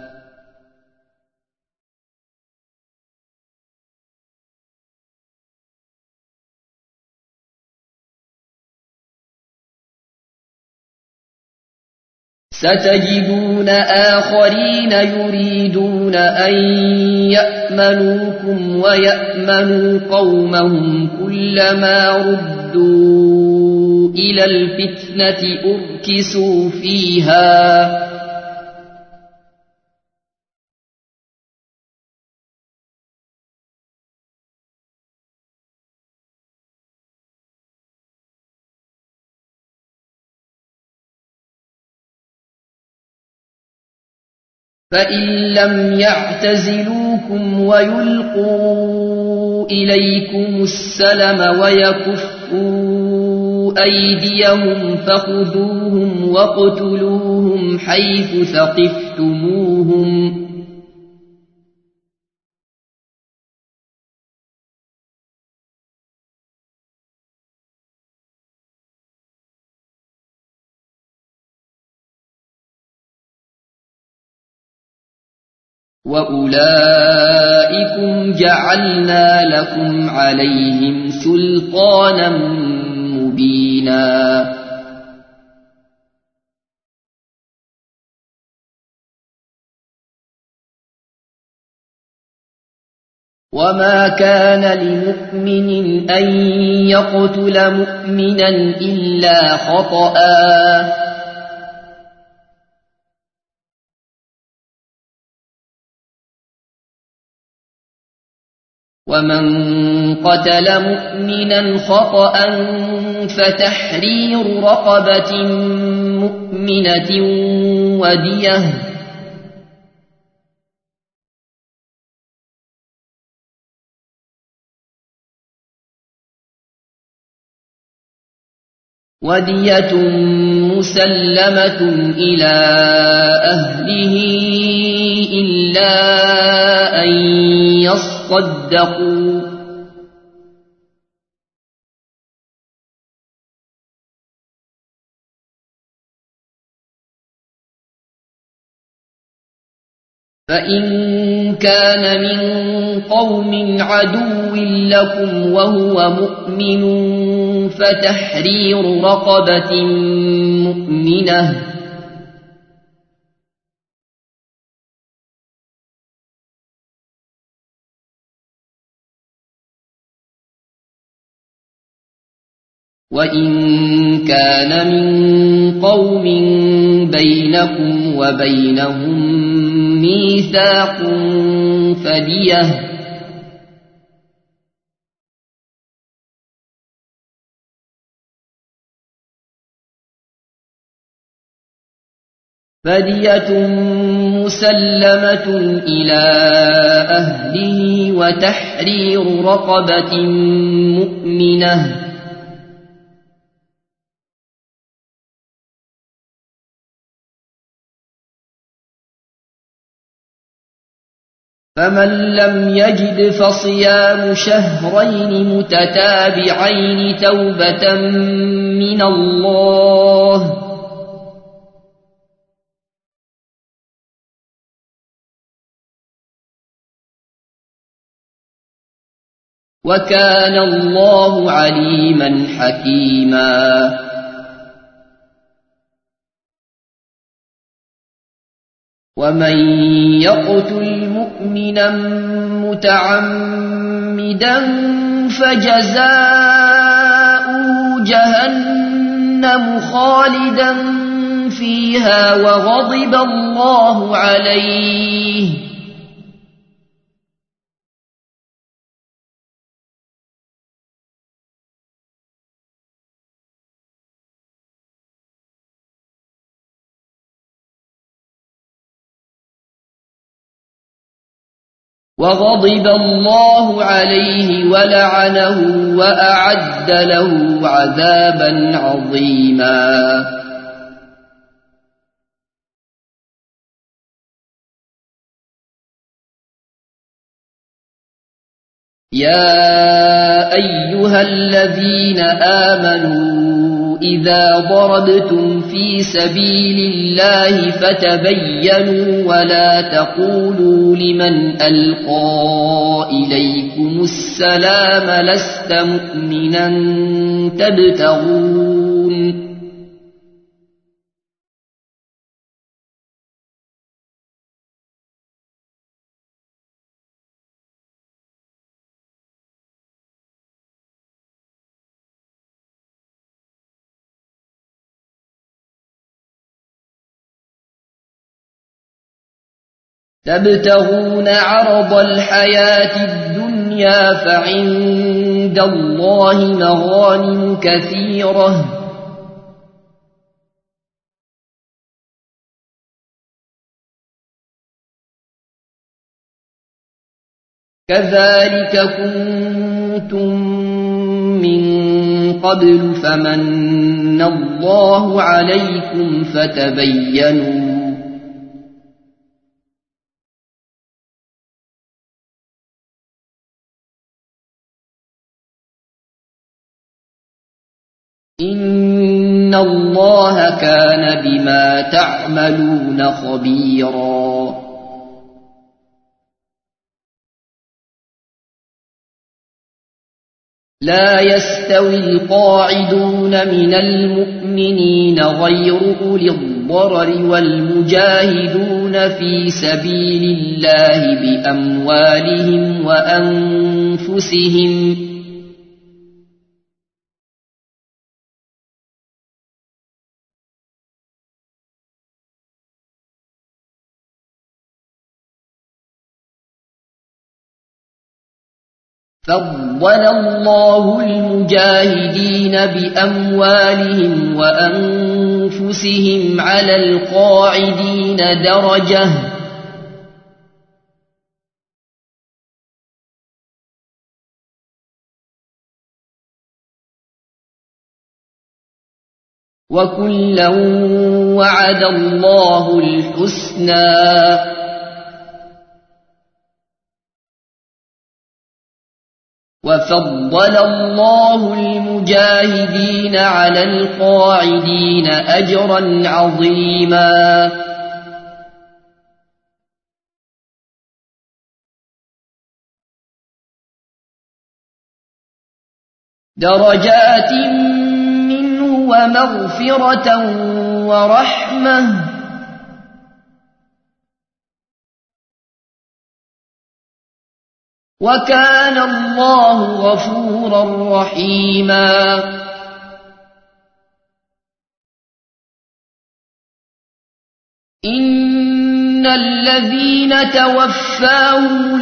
ستجدون آخرين يريدون أن يأمنوكم ويأمنوا قومهم كلما ردوا إلى الفتنة أركسوا فيها فإن لم يعتزلوكم ويلقوا إليكم السلم ويكفوا أيديهم فخذوهم واقتلوهم حيث ثقفتموهم وأولئكم جعلنا لكم عليهم سلطانا مبينا وما كان لمؤمن أن يقتل مؤمنا إلا خطأ ومن قتل مؤمنا خطأ فتحرير رقبة مؤمنة ودية مسلمة إلى أهله إلا أن يصدقوا فإن كان من قوم عدو لكم وهو مؤمن فتحرير رقبة مؤمنة وإن كان من قوم بينكم وبينهم ميثاق فدية مسلمة إلى أهله وتحرير رقبة مؤمنة فمن لم يجد فصيام شهرين متتابعين توبة من الله وكان الله عليما حكيما ومن يقتل مؤمنا متعمدا فجزاؤه جهنم خالدا فيها وغضب الله عليه وغضب الله عليه ولعنه وأعد له عذابا عظيما يا أيها الذين آمنوا إذا ضربتم في سبيل الله فتبينوا ولا تقولوا لمن ألقى إليكم السلام لست مؤمنا تبتغون عرض الحياة الدنيا فعند الله مغانم كثيرة كذلك كنتم من قبل فمن الله عليكم فتبينوا إن الله كان بما تعملون خبيرا لا يستوي القاعدون من المؤمنين غير أولي الضرر والمجاهدون في سبيل الله بأموالهم وأنفسهم فضل الله المجاهدين بأموالهم وأنفسهم على القاعدين درجة وكلا وعد الله الحسنى وفضل الله المجاهدين على القاعدين أجرا عظيما درجات منه ومغفرة ورحمة وكان الله غفورا رحيما إن الذين توفاهم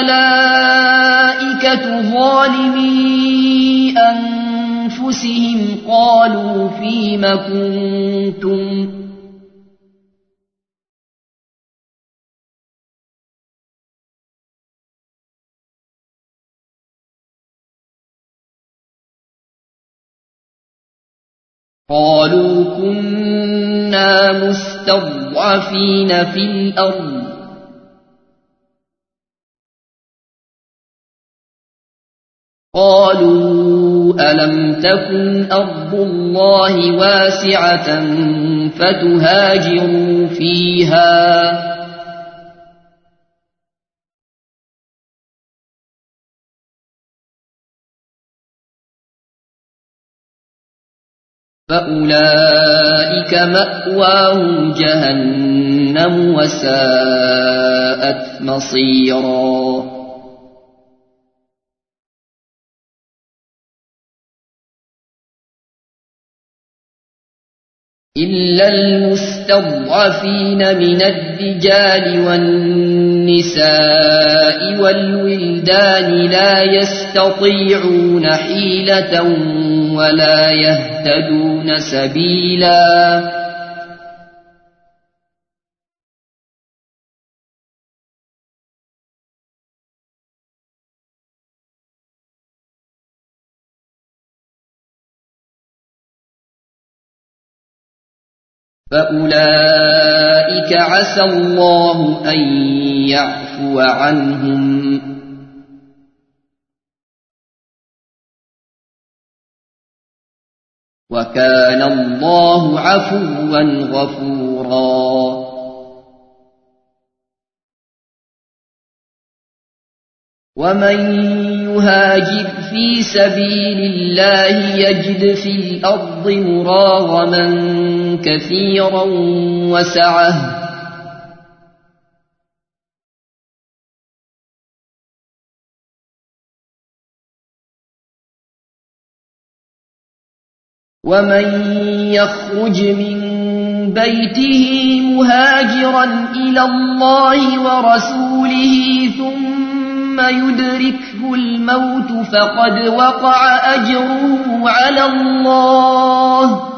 الملائكة ظالمي أنفسهم قالوا فيم كنتم قالوا كنا مستضعفين في الأرض قالوا ألم تكن أرض الله واسعة فتهاجروا فيها فأولئك مأواهم جهنم وساءت مصيرا إلا المستضعفين من الرجال والنساء والولدان لا يستطيعون حيلة ولا يهتدون سبيلا فأولئك عسى الله أن يعفو عنهم وكان الله عفوا غفورا ومن يهاجر في سبيل الله يجد في الأرض مراغما كثيرا وسعة ومن يخرج من بيته مهاجرا إلى الله ورسوله ثم يدركه الموت فقد وقع أجره على الله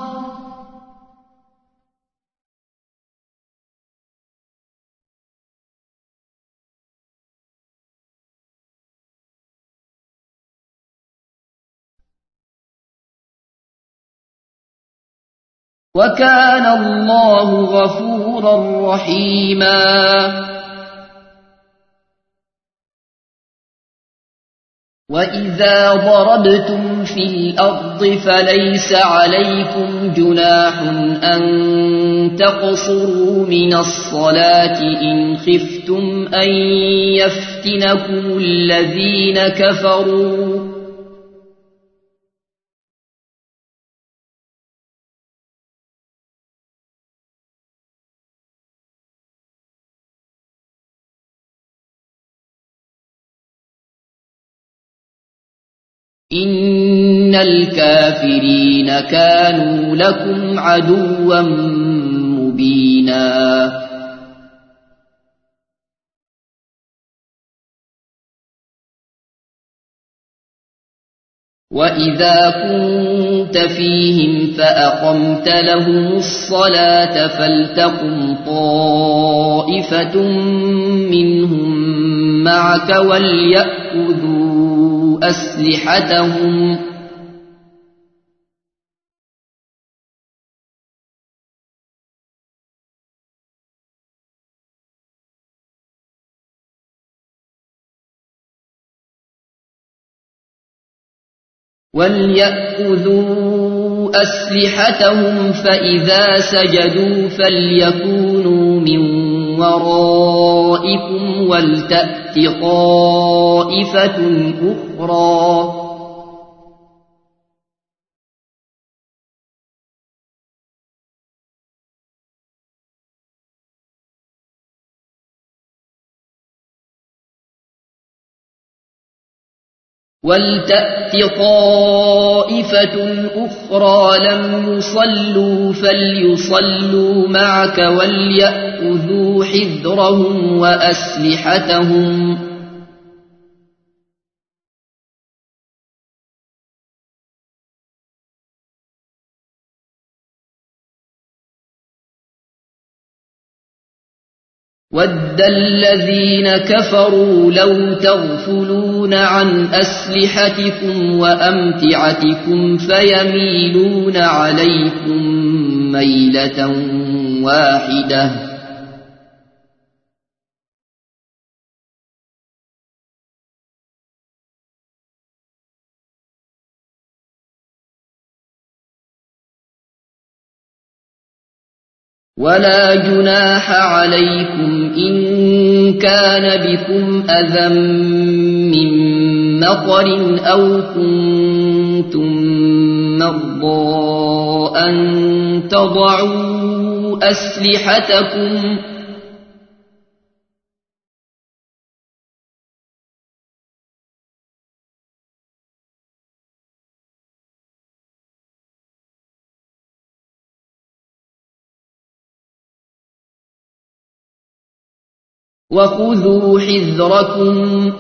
وكان الله غفورا رحيما وإذا ضربتم في الأرض فليس عليكم جناح أن تقصروا من الصلاة إن خفتم أن يفتنكم الذين كفروا إن الكافرين كانوا لكم عدوا مبينا وإذا كنت فيهم فأقمت لهم الصلاة فلتقم طائفة منهم معك وليأخذوا أسلحتهم فإذا سجدوا فليكونوا من ورائكم ولتأت طائفة أخرى لم يصلوا فليصلوا معك وليأخذوا حذرهم وأسلحتهم وَدَّ الَّذِينَ كَفَرُوا لَوْ تَغْفُلُونَ عَنْ أَسْلِحَتِكُمْ وَأَمْتِعَتِكُمْ فَيَمِيلُونَ عَلَيْكُمْ مَيْلَةً وَاحِدَةً ولا جناح عليكم إن كان بكم أذى من مطر أو كنتم مرضى أن تضعوا أسلحتكم وخذوا حذركم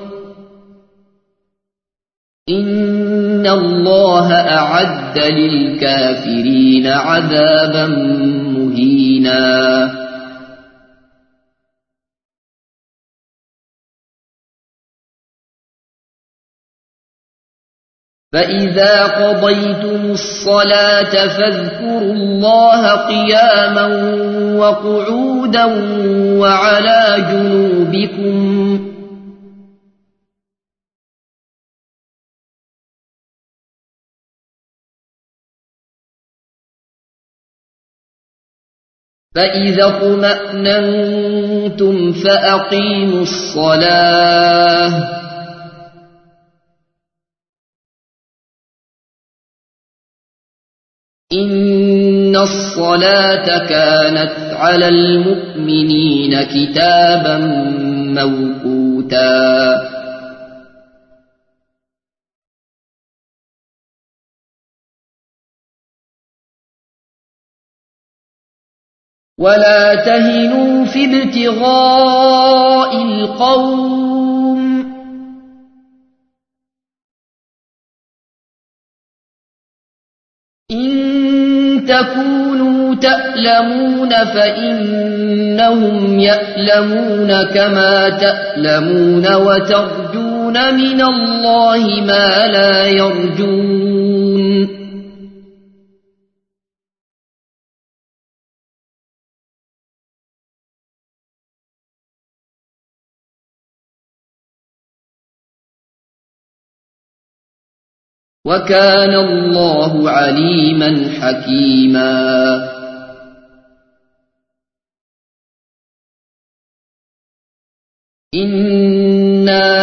إن الله أعد للكافرين عذابا مهينا فإذا قضيتم الصلاة فاذكروا الله قياما وقعودا وعلى جنوبكم فإذا اطمأننتم فأقيموا الصلاة إن الصلاة كانت على المؤمنين كتابا موقوتا ولا تهنوا في ابتغاء القوم إن تكونوا تألمون فإنهم يألمون كما تألمون وترجون من الله ما لا يرجون وكان الله عليما حكيما إنا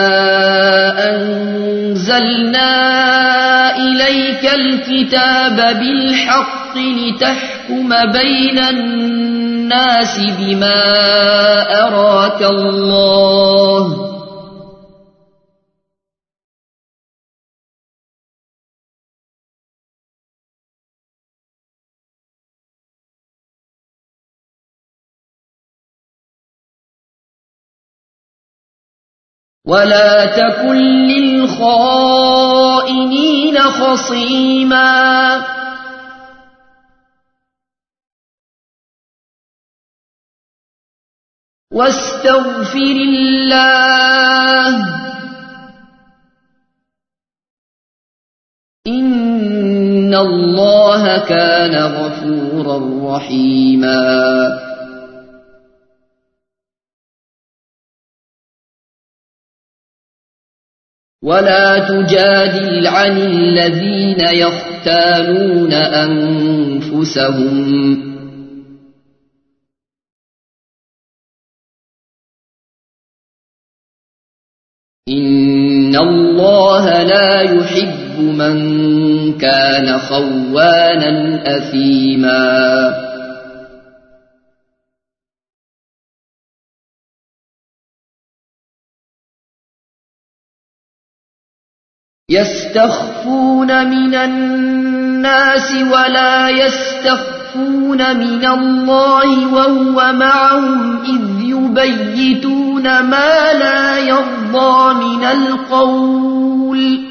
أنزلنا إليك الكتاب بالحق لتحكم بين الناس بما أراك الله ولا تكن للخائنين خصيما واستغفر الله إن الله كان غفورا رحيما ولا تجادل عن الذين يختانون أنفسهم إن الله لا يحب من كان خوانا أثيما يستخفون من الناس ولا يستخفون من الله وهو معهم إذ يبيتون ما لا يرضى من القول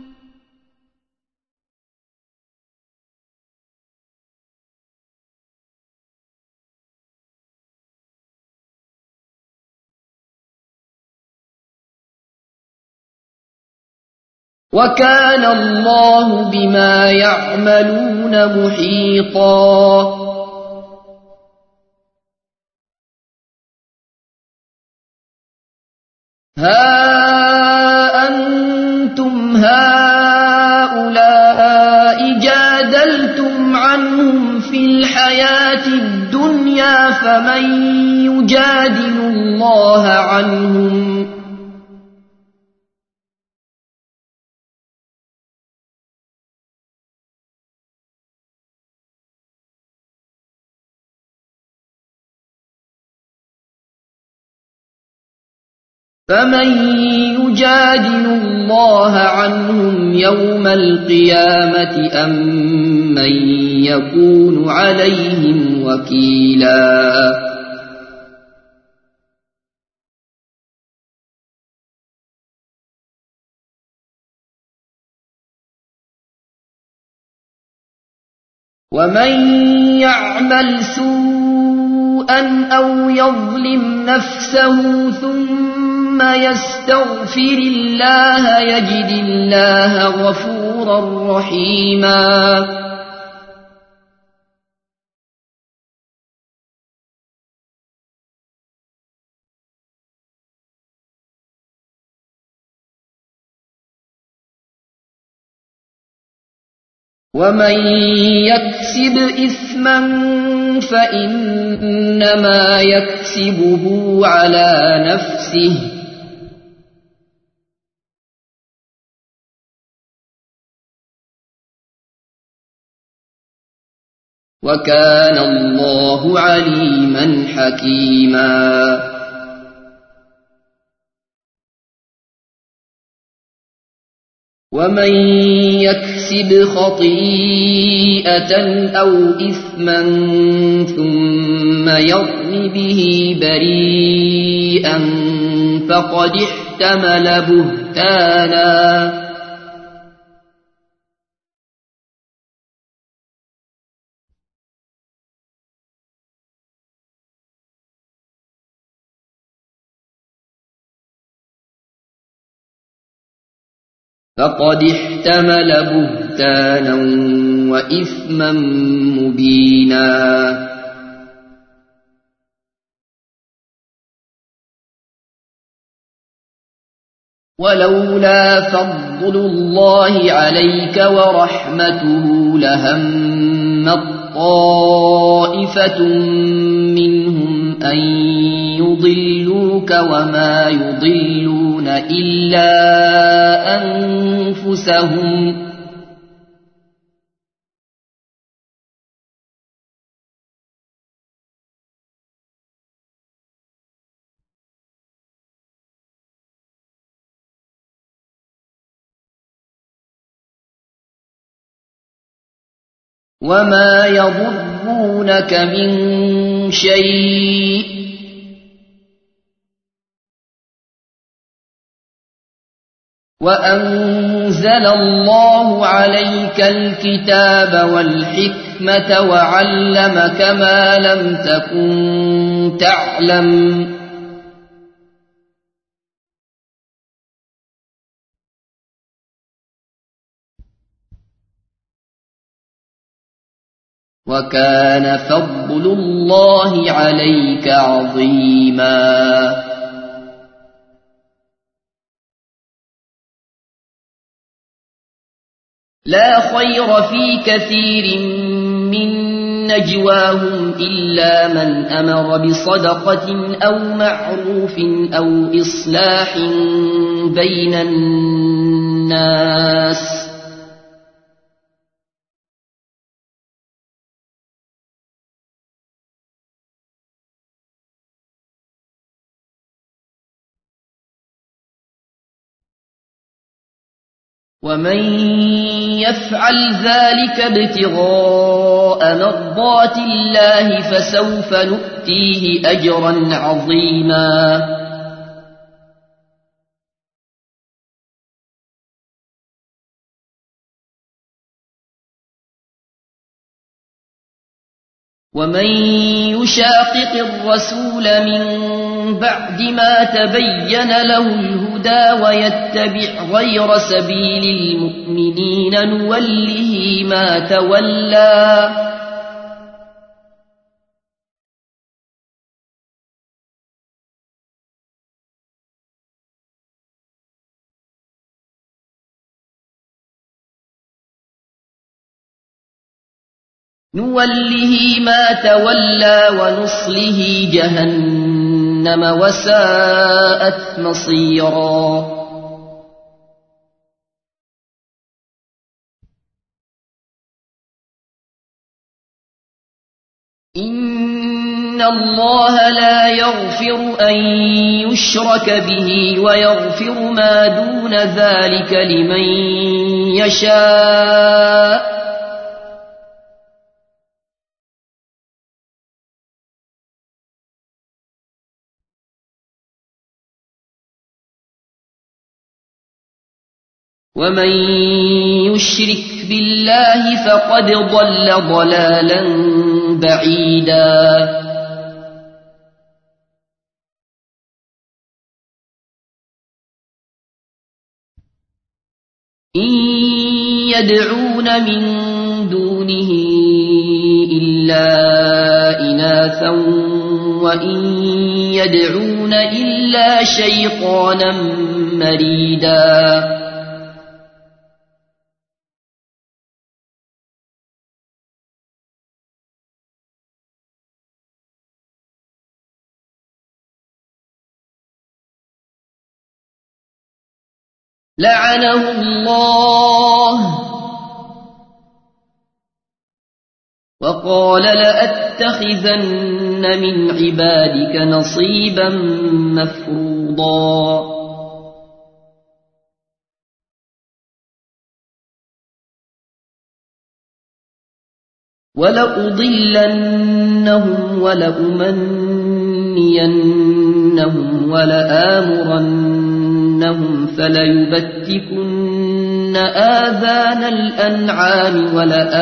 وكان الله بما يعملون محيطا ها أنتم هؤلاء جادلتم عنهم في الحياة الدنيا فمن يجادل الله عنهم يوم القيامة أم من يكون عليهم وكيلا ومن يعمل سوءا أو يظلم نفسه ثم يستغفر الله يجد الله غفورا رحيما ومن يكسب إثما فإنما يكسبه على نفسه وكان الله عليما حكيما ومن يكسب خطيئة أو إثما ثم يرم به بريئا فقد احتمل بهتانا وإثما مبينا ولولا فضل الله عليك ورحمته لهمت طائفة منهم أن يضلوك وما يضلون إلا أنفسهم وما يضرونك من شيء وأنزل الله عليك الكتاب والحكمة وعلمك ما لم تكن تعلم وكان فضل الله عليك عظيما لا خير في كثير من نجواهم إلا من أمر بصدقة أو معروف أو إصلاح بين الناس ومن يفعل ذلك ابتغاء مرضات الله فسوف نؤتيه أجرا عظيما ومن يشاقق الرسول من بعد ما تبين له الهدى ويتبع غير سبيل المؤمنين نوله ما تولى ونصله جهنم وساءت مصيرا إن الله لا يغفر أن يشرك به ويغفر ما دون ذلك لمن يشاء ومن يشرك بالله فقد ضل ضلالا بعيدا إن يدعون من دونه إلا إناثا وإن يدعون إلا شيطانا مريدا لعنه الله وقال لأتخذن من عبادك نصيبا مفروضا ولأضلنهم ولأمنينهم ولآمرنهم فليبتكن آذان الأنعام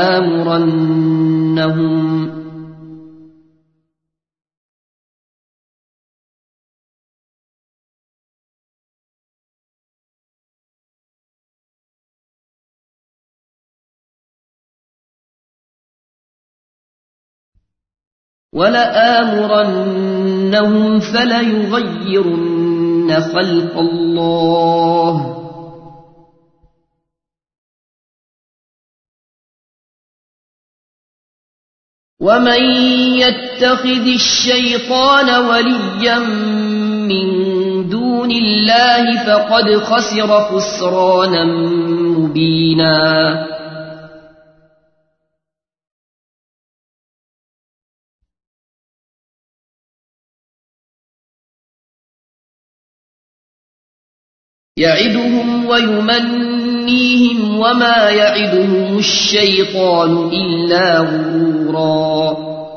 ولآمرنهم فليغيرن خلق الله ومن يتخذ الشيطان وليا من دون الله فقد خسر خسرانا مبينا يعدهم ويمنيهم وما يعدهم الشيطان إلا غرورا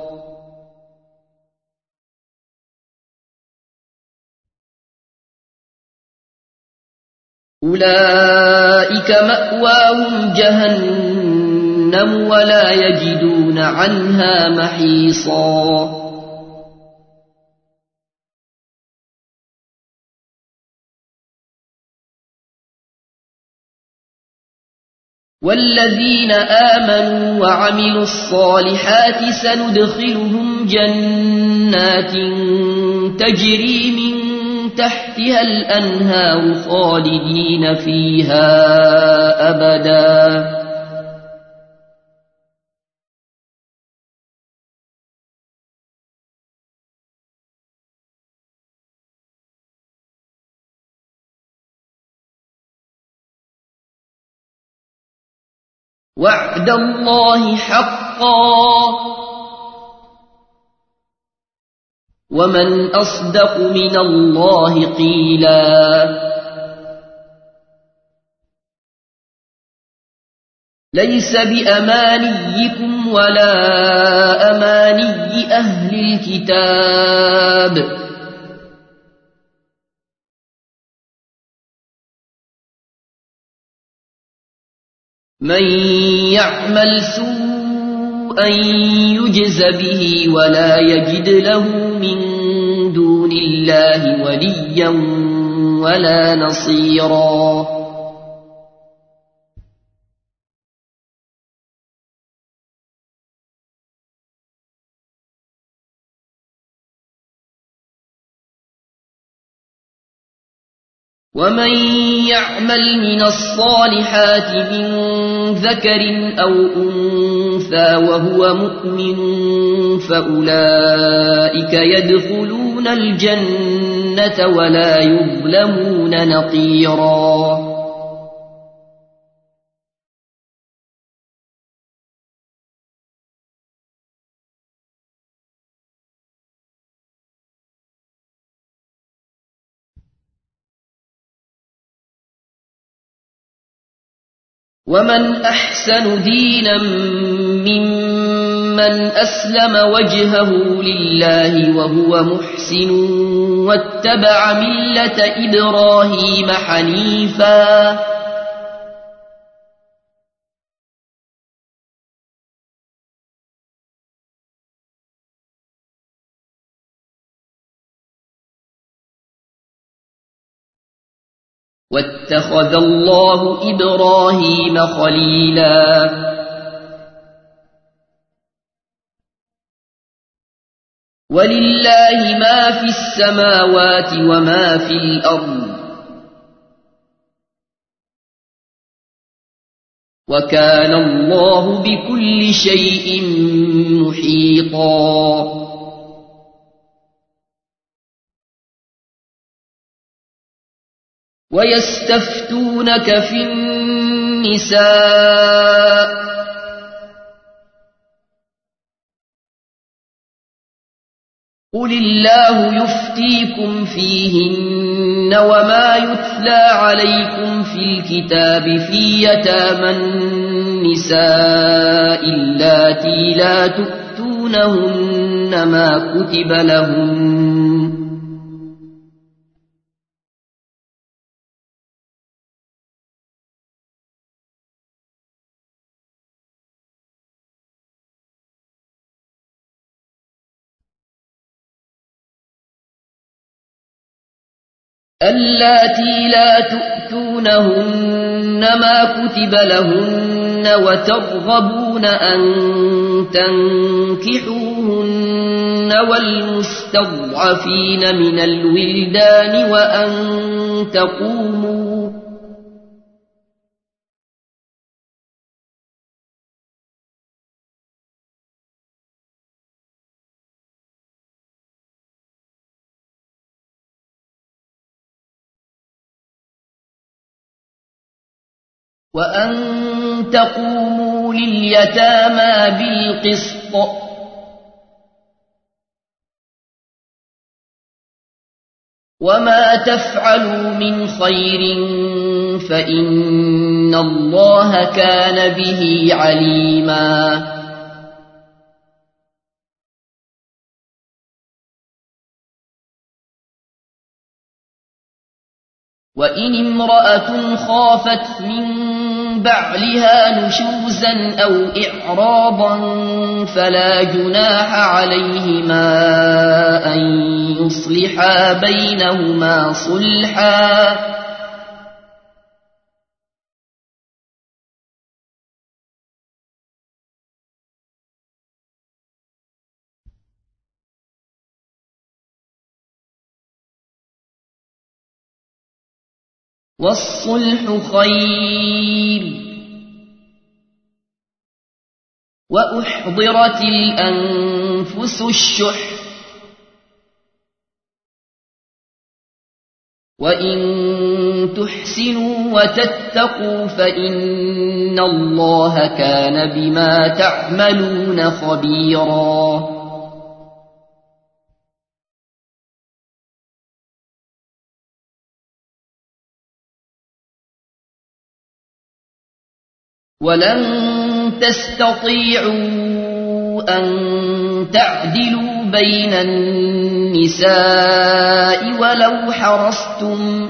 أولئك مأواهم جهنم ولا يجدون عنها محيصا والذين آمنوا وعملوا الصالحات سندخلهم جنات تجري من تحتها الأنهار خالدين فيها أبدا وعد الله حقا ومن أصدق من الله قيلا ليس بأمانيكم ولا أماني أهل الكتاب من يعمل سوءا يجز به ولا يجد له من دون الله وليا ولا نصيرا ومن يعمل من الصالحات من ذكر أو أنثى وهو مؤمن فأولئك يدخلون الجنة ولا يظلمون نقيرا ومن أحسن دينا ممن أسلم وجهه لله وهو محسن واتبع ملة إبراهيم حنيفا واتخذ الله إبراهيم خليلا ولله ما في السماوات وما في الأرض وكان الله بكل شيء محيطا ويستفتونك في النساء قل الله يفتيكم فيهن وما يتلى عليكم في الكتاب في يتامى النساء اللاتي لا تؤتونهن ما كتب لهن ما كتب لهن وترغبون أن تنكحوهن والمستضعفين من الولدان وأن تقوموا لليتامى بالقسط وما تفعلوا من خير فإن الله كان به عليما وإن امرأة خافت من بعلها نشوزا أو إعراضا فلا جناح عليهما أن يصلحا بينهما صلحا والصلح خير وأحضرت الأنفس الشح وإن تحسنوا وتتقوا فإن الله كان بما تعملون خبيرا ولن تستطيعوا أن تعدلوا بين النساء ولو حرصتم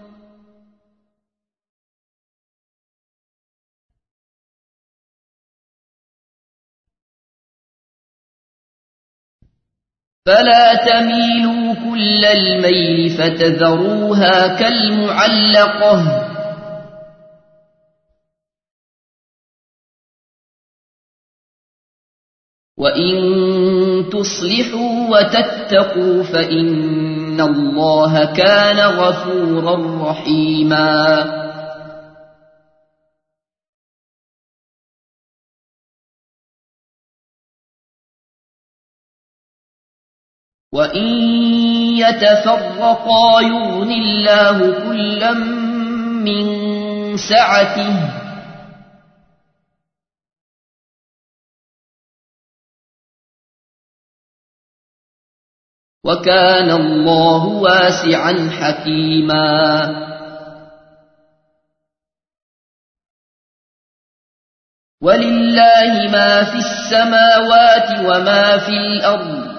فلا تميلوا كل الميل فتذروها كالمعلقة وإن تصلحوا وتتقوا فإن الله كان غفورا رحيما وإن يتفرقا يغن الله كلا من سعته وكان الله واسعا حكيما ولله ما في السماوات وما في الأرض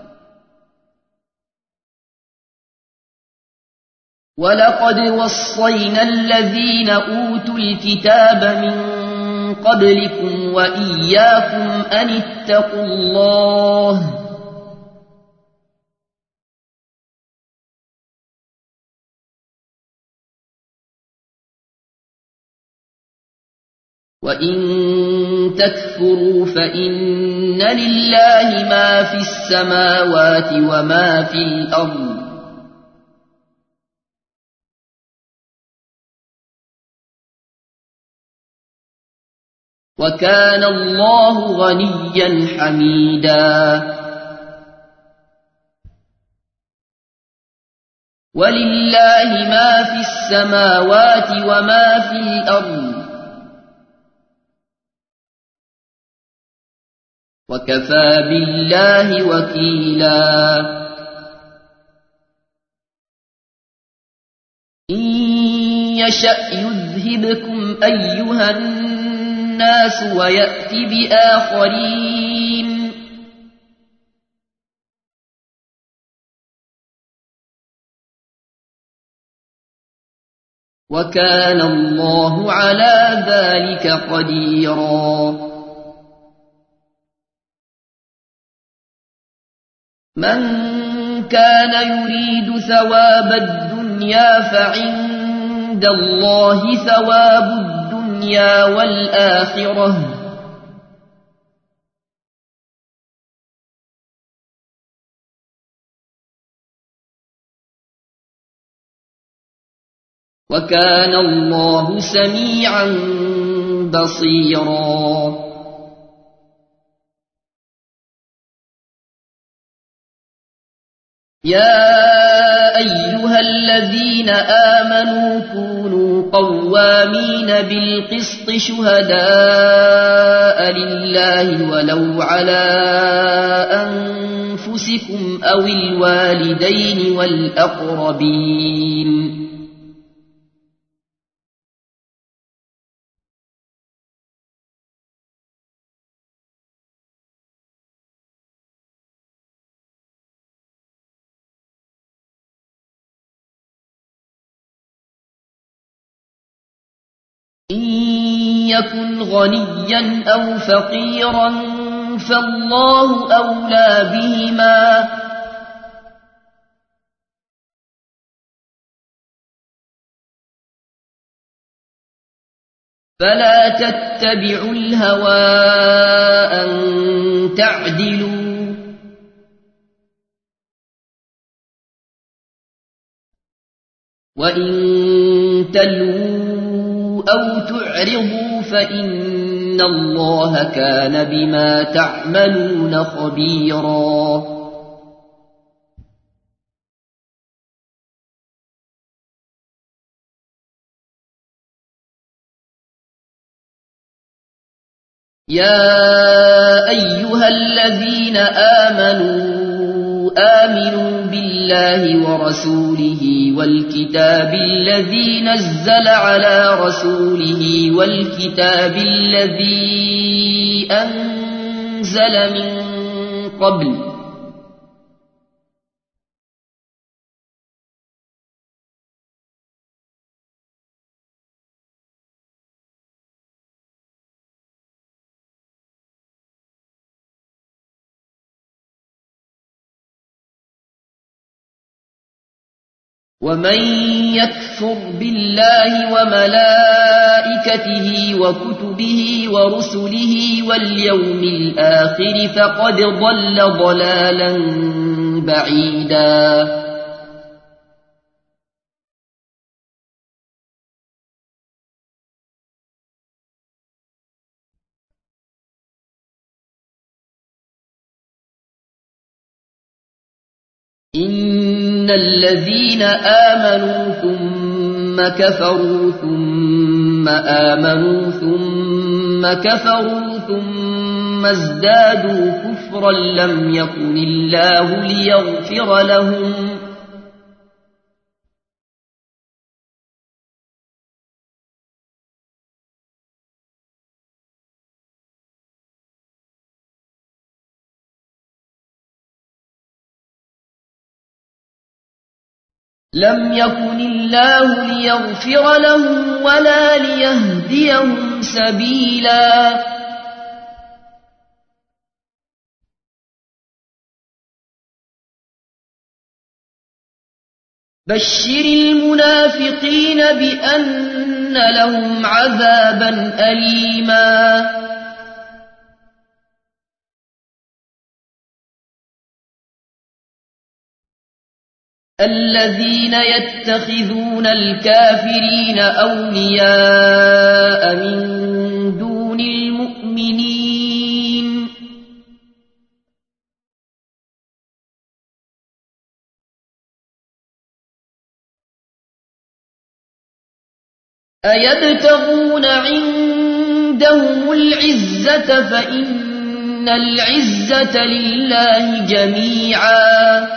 ولقد وصينا الذين أوتوا الكتاب من قبلكم وإياكم أن اتقوا الله وإن تكفروا فإن لله ما في السماوات وما في الأرض وكان الله غنيا حميدا ولله ما في السماوات وما في الأرض وكفى بالله وكيلا إن يشأ يذهبكم أيها الناس ويأت بآخرين وكان الله على ذلك قديرا من كان يريد ثواب الدنيا فعند الله ثواب الدنيا والآخرة وكان الله سميعا بصيرا يا أيها الذين آمنوا كونوا قوامين بالقسط شهداء لله ولو على أنفسكم أو الوالدين والأقربين إن يكن غنيا أو فقيرا فالله أولى بهما فلا تتبعوا الهوى أن تعدلوا وإن تلووا أو تعرضوا فإن الله كان بما تعملون خبيرا يا أيها الذين آمنوا بالله ورسوله والكتاب الذي نزل على رسوله والكتاب الذي أنزل من قبل ومن يكفر بالله وملائكته وكتبه ورسله واليوم الآخر فقد ضل ضلالا بعيدا إن الذين آمنوا ثم كفروا ثم آمنوا ثم كفروا ثم ازدادوا كفرا لم يكن الله ليغفر لهم ولا ليهديهم سبيلا بشر المنافقين بأن لهم عذابا أليما الذين يتخذون الكافرين أولياء من دون المؤمنين أيبتغون عندهم العزة فإن العزة لله جميعا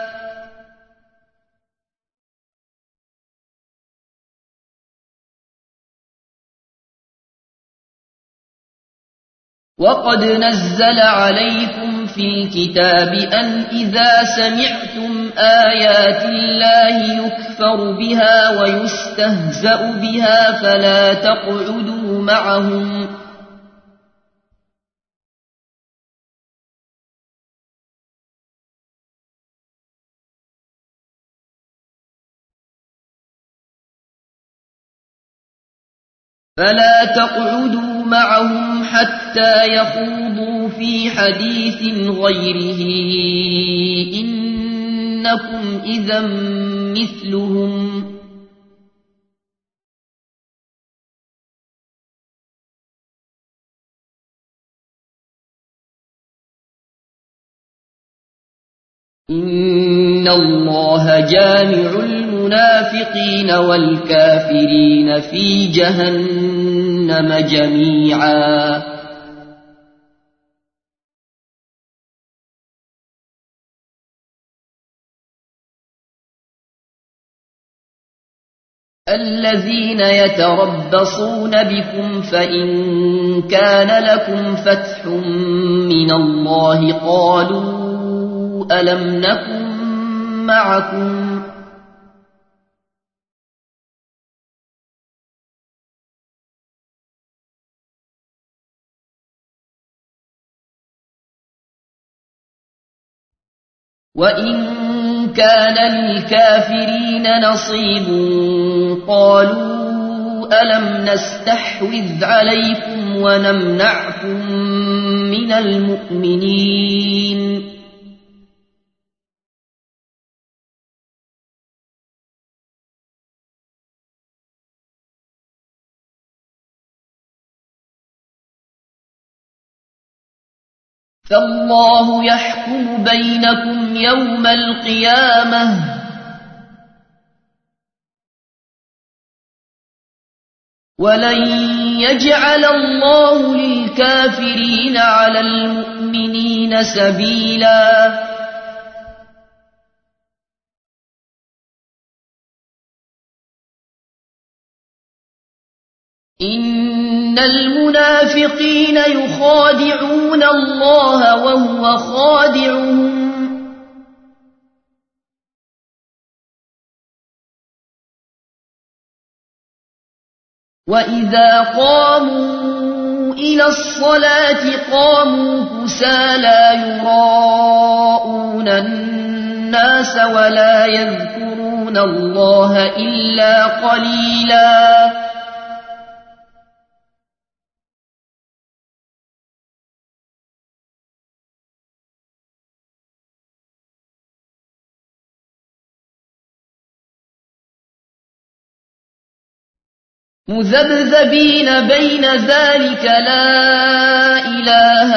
وقد نزل عليكم في الكتاب أن إذا سمعتم آيات الله يكفر بها ويستهزأ بها فلا تقعدوا معهم حتى يخوضوا في حديث غيره إنكم إذا مثلهم إن الله جامع المنافقين والكافرين في جهنم جميعا الذين يتربصون بكم فإن كان لكم فتح من الله قالوا ألم نكن معكم وإن كان للكافرين نصيب قالوا ألم نستحوذ عليكم ونمنعكم من المؤمنين فالله يحكم بينكم يوم القيامة ولن يجعل الله للكافرين على المؤمنين سبيلا إن المنافقين يخادعون الله وهو خادعهم وإذا قاموا إلى الصلاة قاموا كسالى يراءون الناس ولا يذكرون الله إلا قليلا مذبذبين بين ذلك لا إله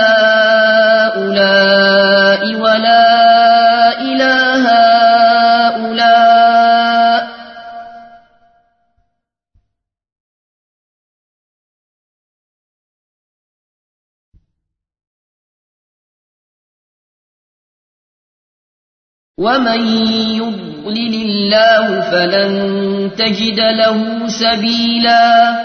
هؤلاء ولا إله هؤلاء ومن يضلل الله فلن تجد له سبيلا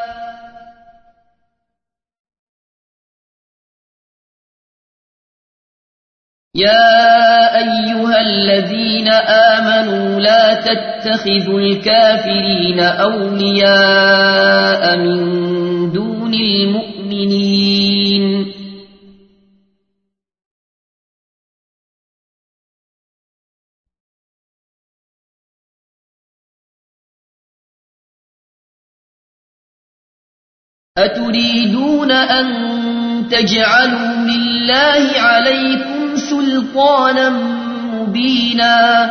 يا أيها الذين آمنوا لا تتخذوا الكافرين أولياء من دون المؤمنين أتريدون أن تجعلوا لله عليكم سلطانا مبينا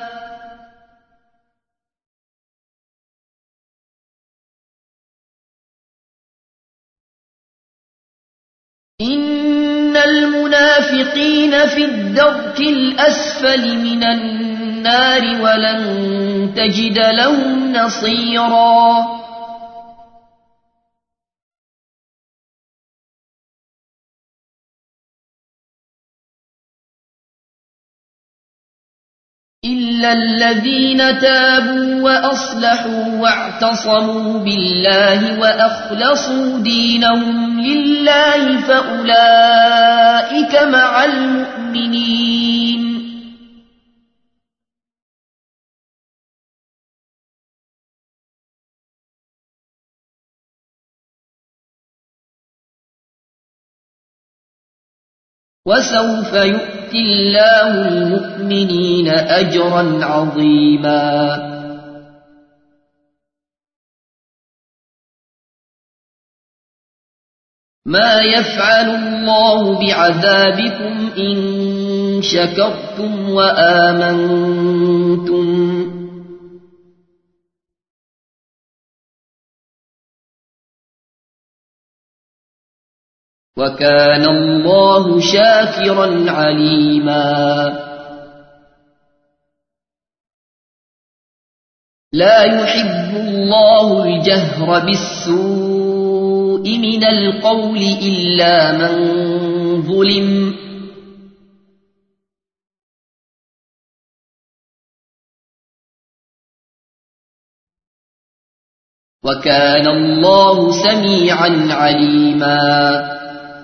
إن المنافقين في الدرك الأسفل من النار ولن تجد لهم نصيرا إلا الذين تابوا وأصلحوا واعتصموا بالله وأخلصوا دينهم لله فأولئك مع المؤمنين وسوف يؤتي الله المؤمنين أجرا عظيما ما يفعل الله بعذابكم إن شكرتم وآمنتم وكان الله شاكرا عليما لا يحب الله الجهر بالسوء من القول إلا من ظلم وكان الله سميعا عليما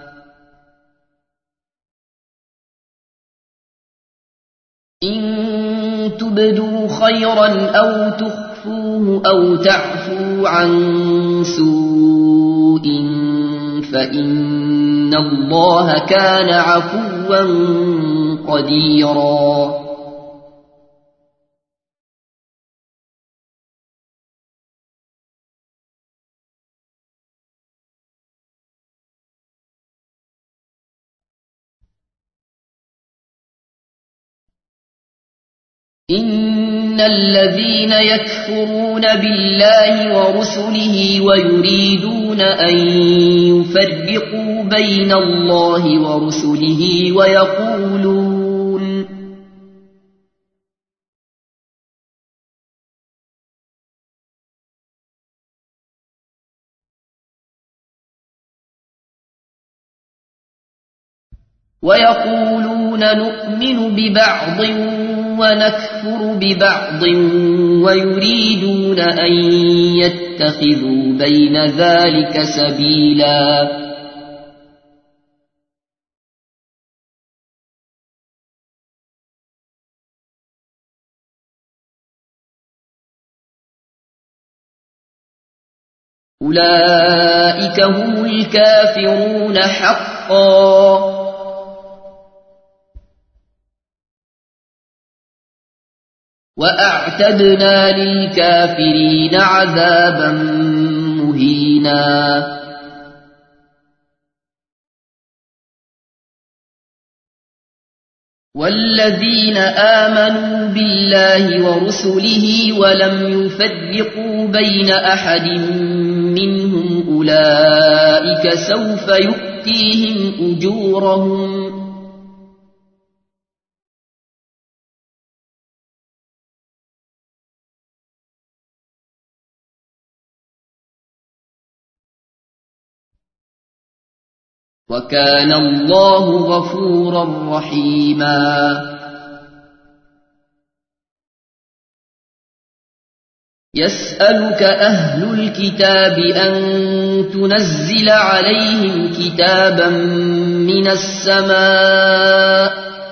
إن تبدوا خيرا أو تخفوه أو تعفوا عن سوء فإن الله كان عفوا قديرا إن الذين يكفرون بالله ورسله ويريدون أن يفرقوا بين الله ورسله ويقولون نؤمن ببعض ونكفر ببعض ويريدون أن يتخذوا بين ذلك سبيلا أولئك هم الكافرون حقا وأعتدنا للكافرين عذابا مهينا والذين آمنوا بالله ورسله ولم يفرقوا بين أحد منهم أولئك سوف يؤتيهم أجورهم وكان الله غفورا رحيما يسألك أهل الكتاب أن تنزل عليهم كتابا من السماء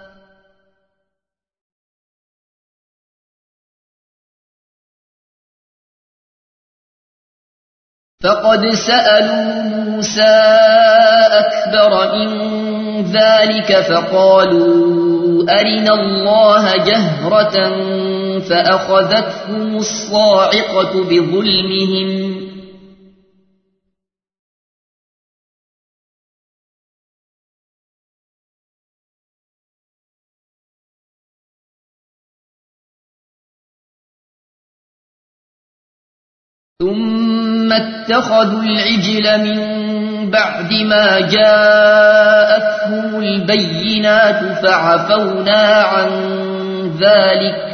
فقد سألوا موسى أكبر من ذلك فقالوا أرنا الله جهرة فأخذتهم الصاعقة بظلمهم ثم اتخذوا العجل من بعد ما جاءتهم البينات فعفونا عن ذلك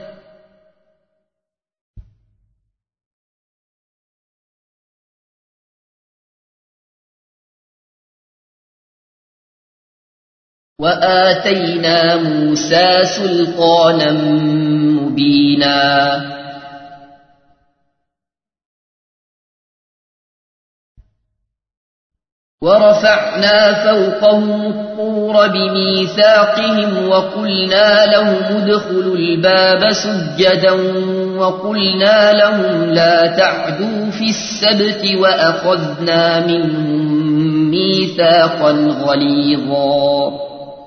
وآتينا موسى سلطانا مبينا ورفعنا فوقهم الطور بميثاقهم وقلنا لهم ادخلوا الباب سجدا وقلنا لهم لا تعدوا في السبت وأخذنا منهم ميثاقا غليظا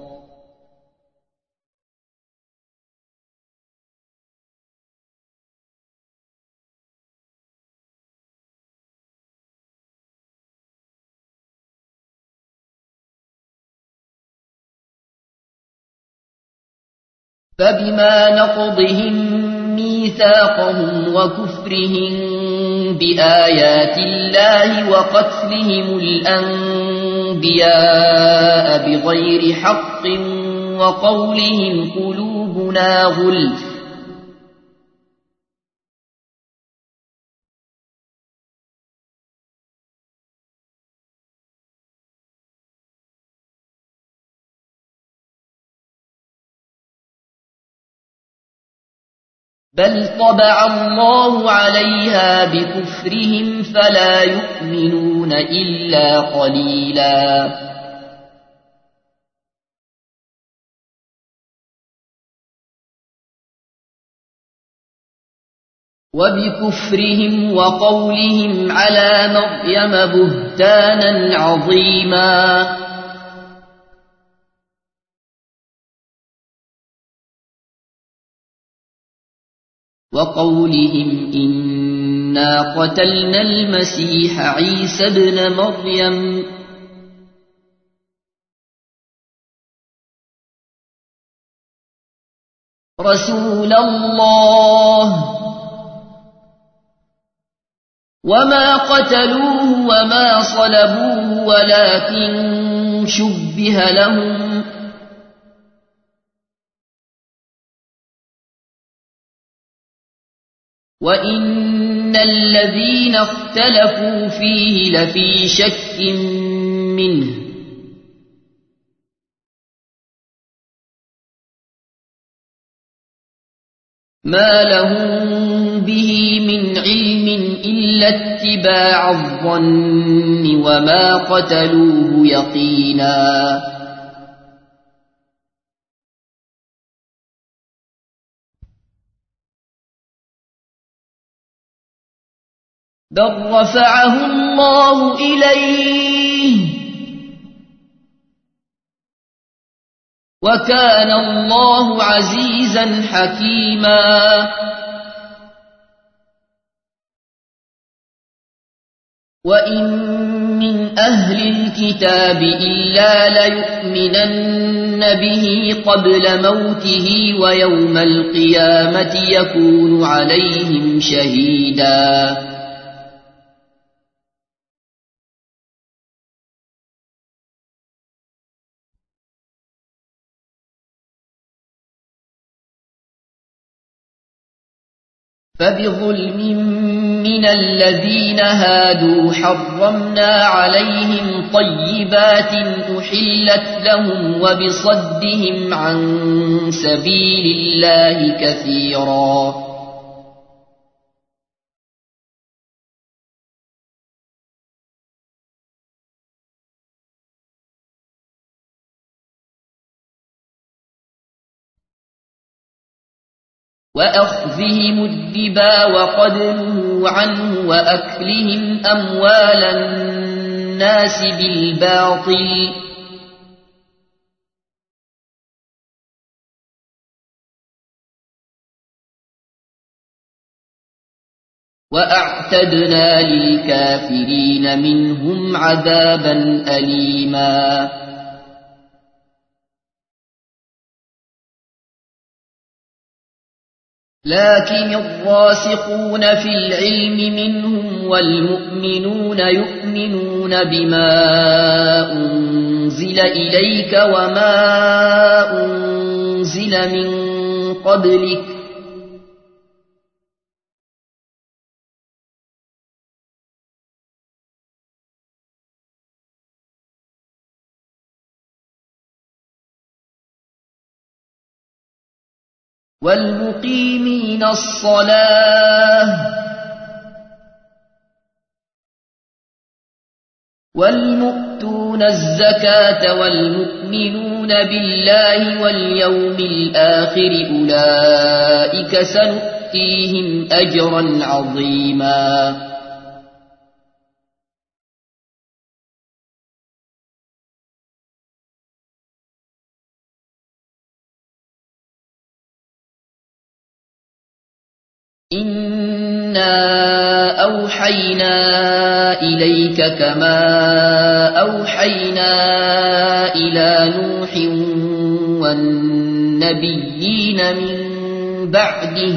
فبما نقضهم ميثاقهم وكفرهم بآيات الله وقتلهم الأنبياء بغير حق وقولهم قلوبنا غلف بل طبع الله عليها بكفرهم فلا يؤمنون إلا قليلا وبكفرهم وقولهم على مريم بهتانا عظيما وقولهم إنا قتلنا المسيح عيسى ابن مريم رسول الله وما قتلوه وما صلبوه ولكن شبه لهم وإن الذين اختلفوا فيه لفي شك منه ما لهم به من علم إلا اتباع الظن وما قتلوه يقينا بل رفعه الله إليه وكان الله عزيزا حكيما وإن من أهل الكتاب إلا ليؤمنن به قبل موته ويوم القيامة يكون عليهم شهيدا فبظلم من الذين هادوا حرمنا عليهم طيبات أحلت لهم وبصدهم عن سبيل الله كثيرا وأخذهم الربا وقدره عنه وأكلهم أموال الناس بالباطل وأعتدنا للكافرين منهم عذابا أليما لكن الراسخون في العلم منهم والمؤمنون يؤمنون بما أنزل إليك وما أنزل من قبلك والمقيمين الصلاة والمؤتون الزكاة والمؤمنون بالله واليوم الآخر أولئك سنؤتيهم أجرا عظيما إنا أوحينا إليك كما أوحينا إلى نوح والنبيين من بعده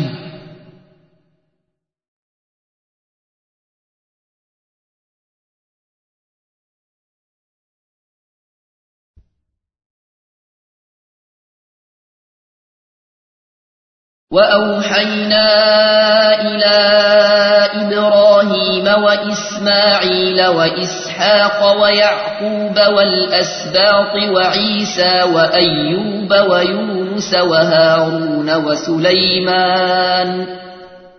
وأوحينا إلى إبراهيم وإسماعيل وإسحاق ويعقوب والأسباط وعيسى وأيوب ويونس وهارون وسليمان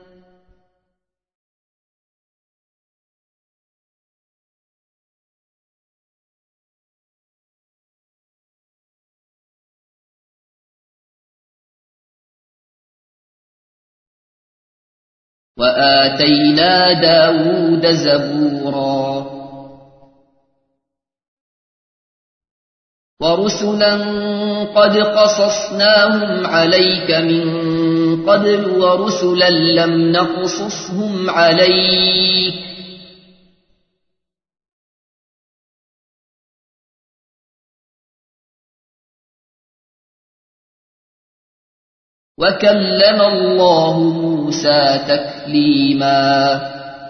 وآتينا داود زبورا ورسلا قد قصصناهم عليك من قبل ورسلا لم نقصصهم عليك وكلم الله موسى تكليما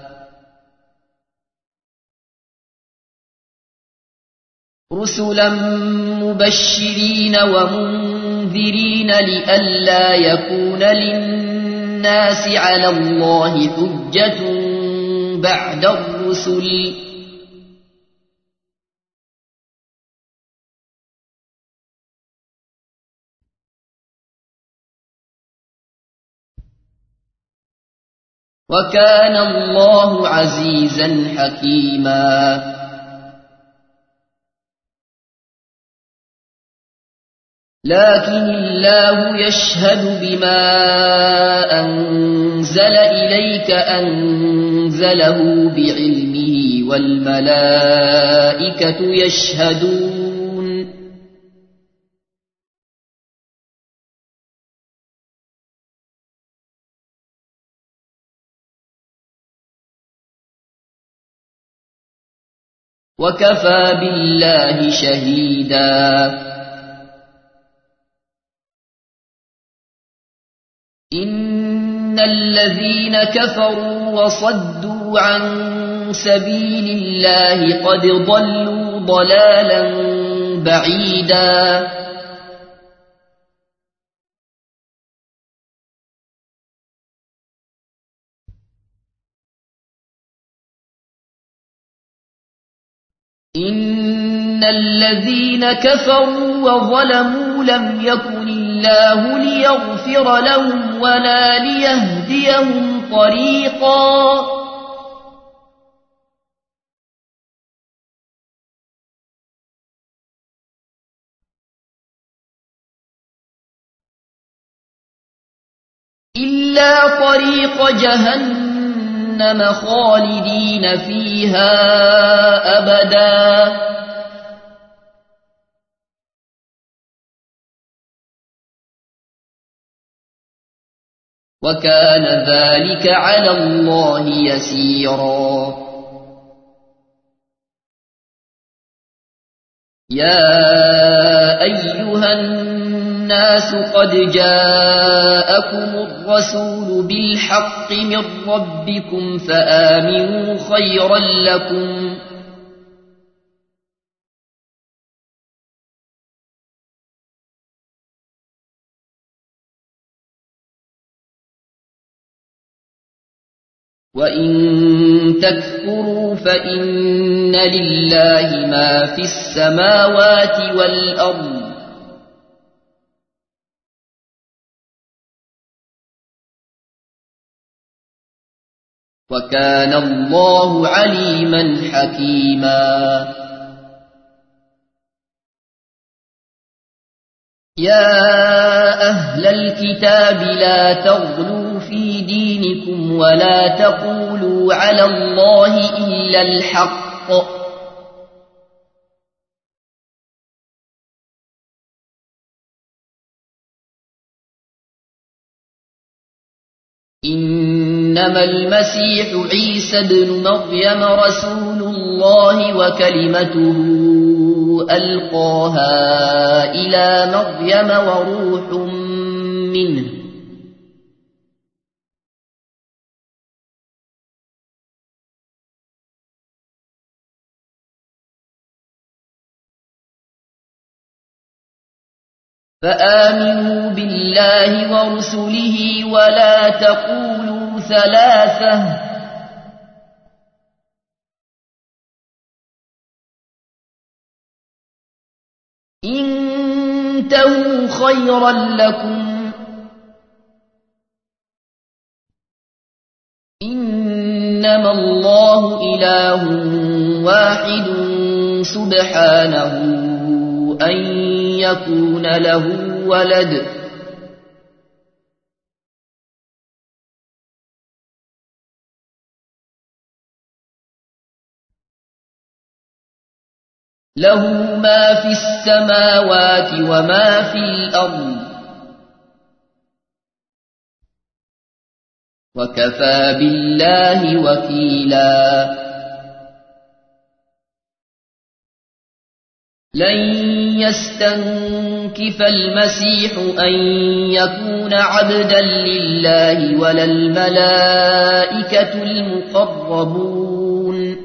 رسلا مبشرين ومنذرين لئلا يكون للناس على الله حجة بعد الرسل وكان الله عزيزا حكيما لكن الله يشهد بما أنزل إليك أنزله بعلمه والملائكة يشهدون وكفى بالله شهيدا إن الذين كفروا وصدوا عن سبيل الله قد ضلوا ضلالا بعيدا إن الذين كفروا وظلموا لم يكن الله ليغفر لهم ولا ليهديهم طريقا إلا طريق جهنم خالدين فيها أبدا وكان ذلك على الله يسيرا يا أيها الناس الناس قد جاءكم الرسول بالحق من ربكم فآمنوا خيرا لكم وإن تكفروا فإن لله ما في السماوات والأرض وكان الله عليما حكيما يا أهل الكتاب لا تغلوا في دينكم ولا تقولوا على الله إلا الحق إنما المسيح عيسى ابن مريم رسول الله وكلمته ألقاها إلى مريم وروح منه فآمنوا بالله ورسله ولا تقولوا ثلاثة انتهوا خيرا لكم إنما الله إله واحد سبحانه أن يكون له ولد له ما في السماوات وما في الأرض وكفى بالله وكيلا لن يستنكف المسيح أن يكون عبدا لله ولا الملائكة المقربون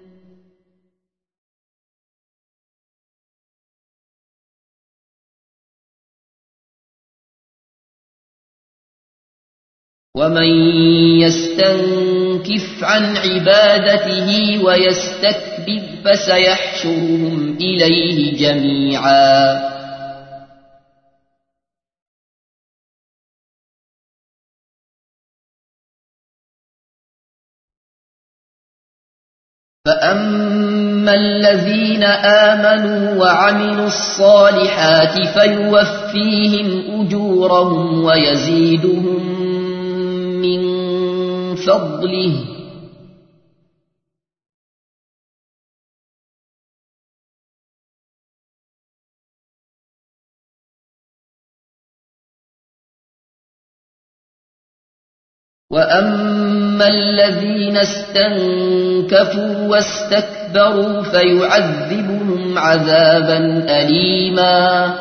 ومن يستنكف عن عبادته ويستكبر فسيحشرهم إليه جميعا فأما الذين آمنوا وعملوا الصالحات فيوفيهم أجورهم ويزيدهم من فضله وأما الذين استنكفوا واستكبروا فيعذبهم عذابا أليما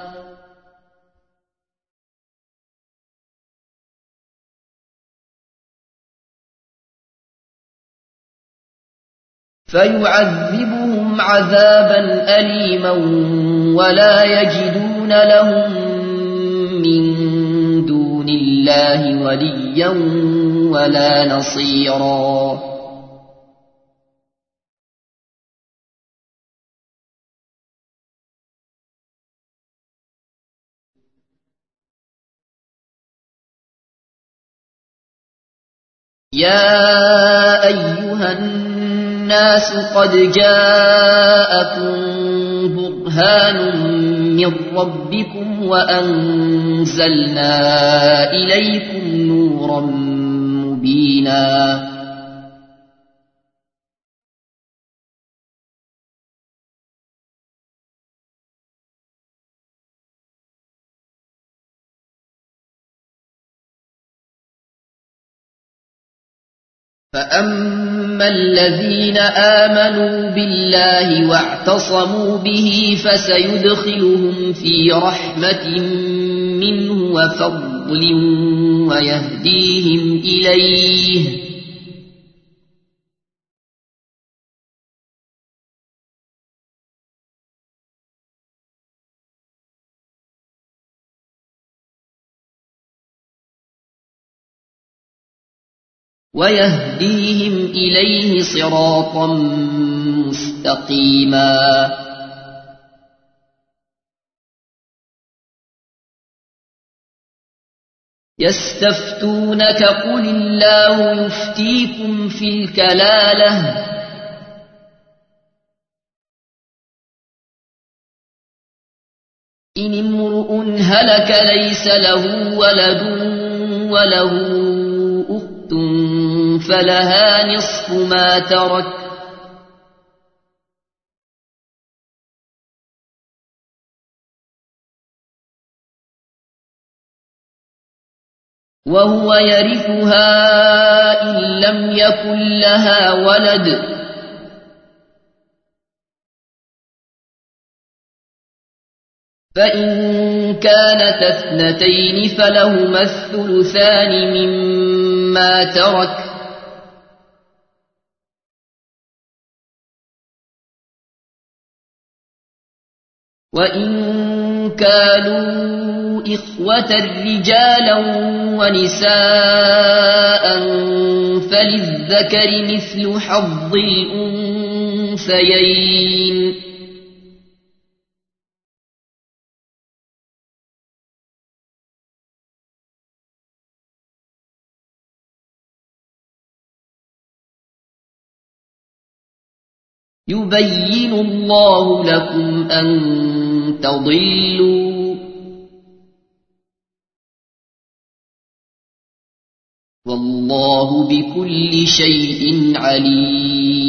ولا يجدون لهم من دون الله وليا ولا نصيرا يا أيها الناس قد جاءكم برهان من ربكم وأنزلنا إليكم نورا مبينا فأما الذين آمنوا بالله واعتصموا به فسيدخلهم في رحمة منه وفضل ويهديهم إليه صراطا مستقيما يستفتونك قل الله يفتيكم في الكلالة إن امرؤ هلك ليس له ولد وله أخت فلها نصف ما ترك وهو يرثها إن لم يكن لها ولد فإن كانت اثنتين فلهما الثلثان مما ترك وإن كانوا إخوة رجالا ونساء فللذكر مثل حظ الأنثيين يبين الله لكم أن تضلوا والله بكل شيء عليم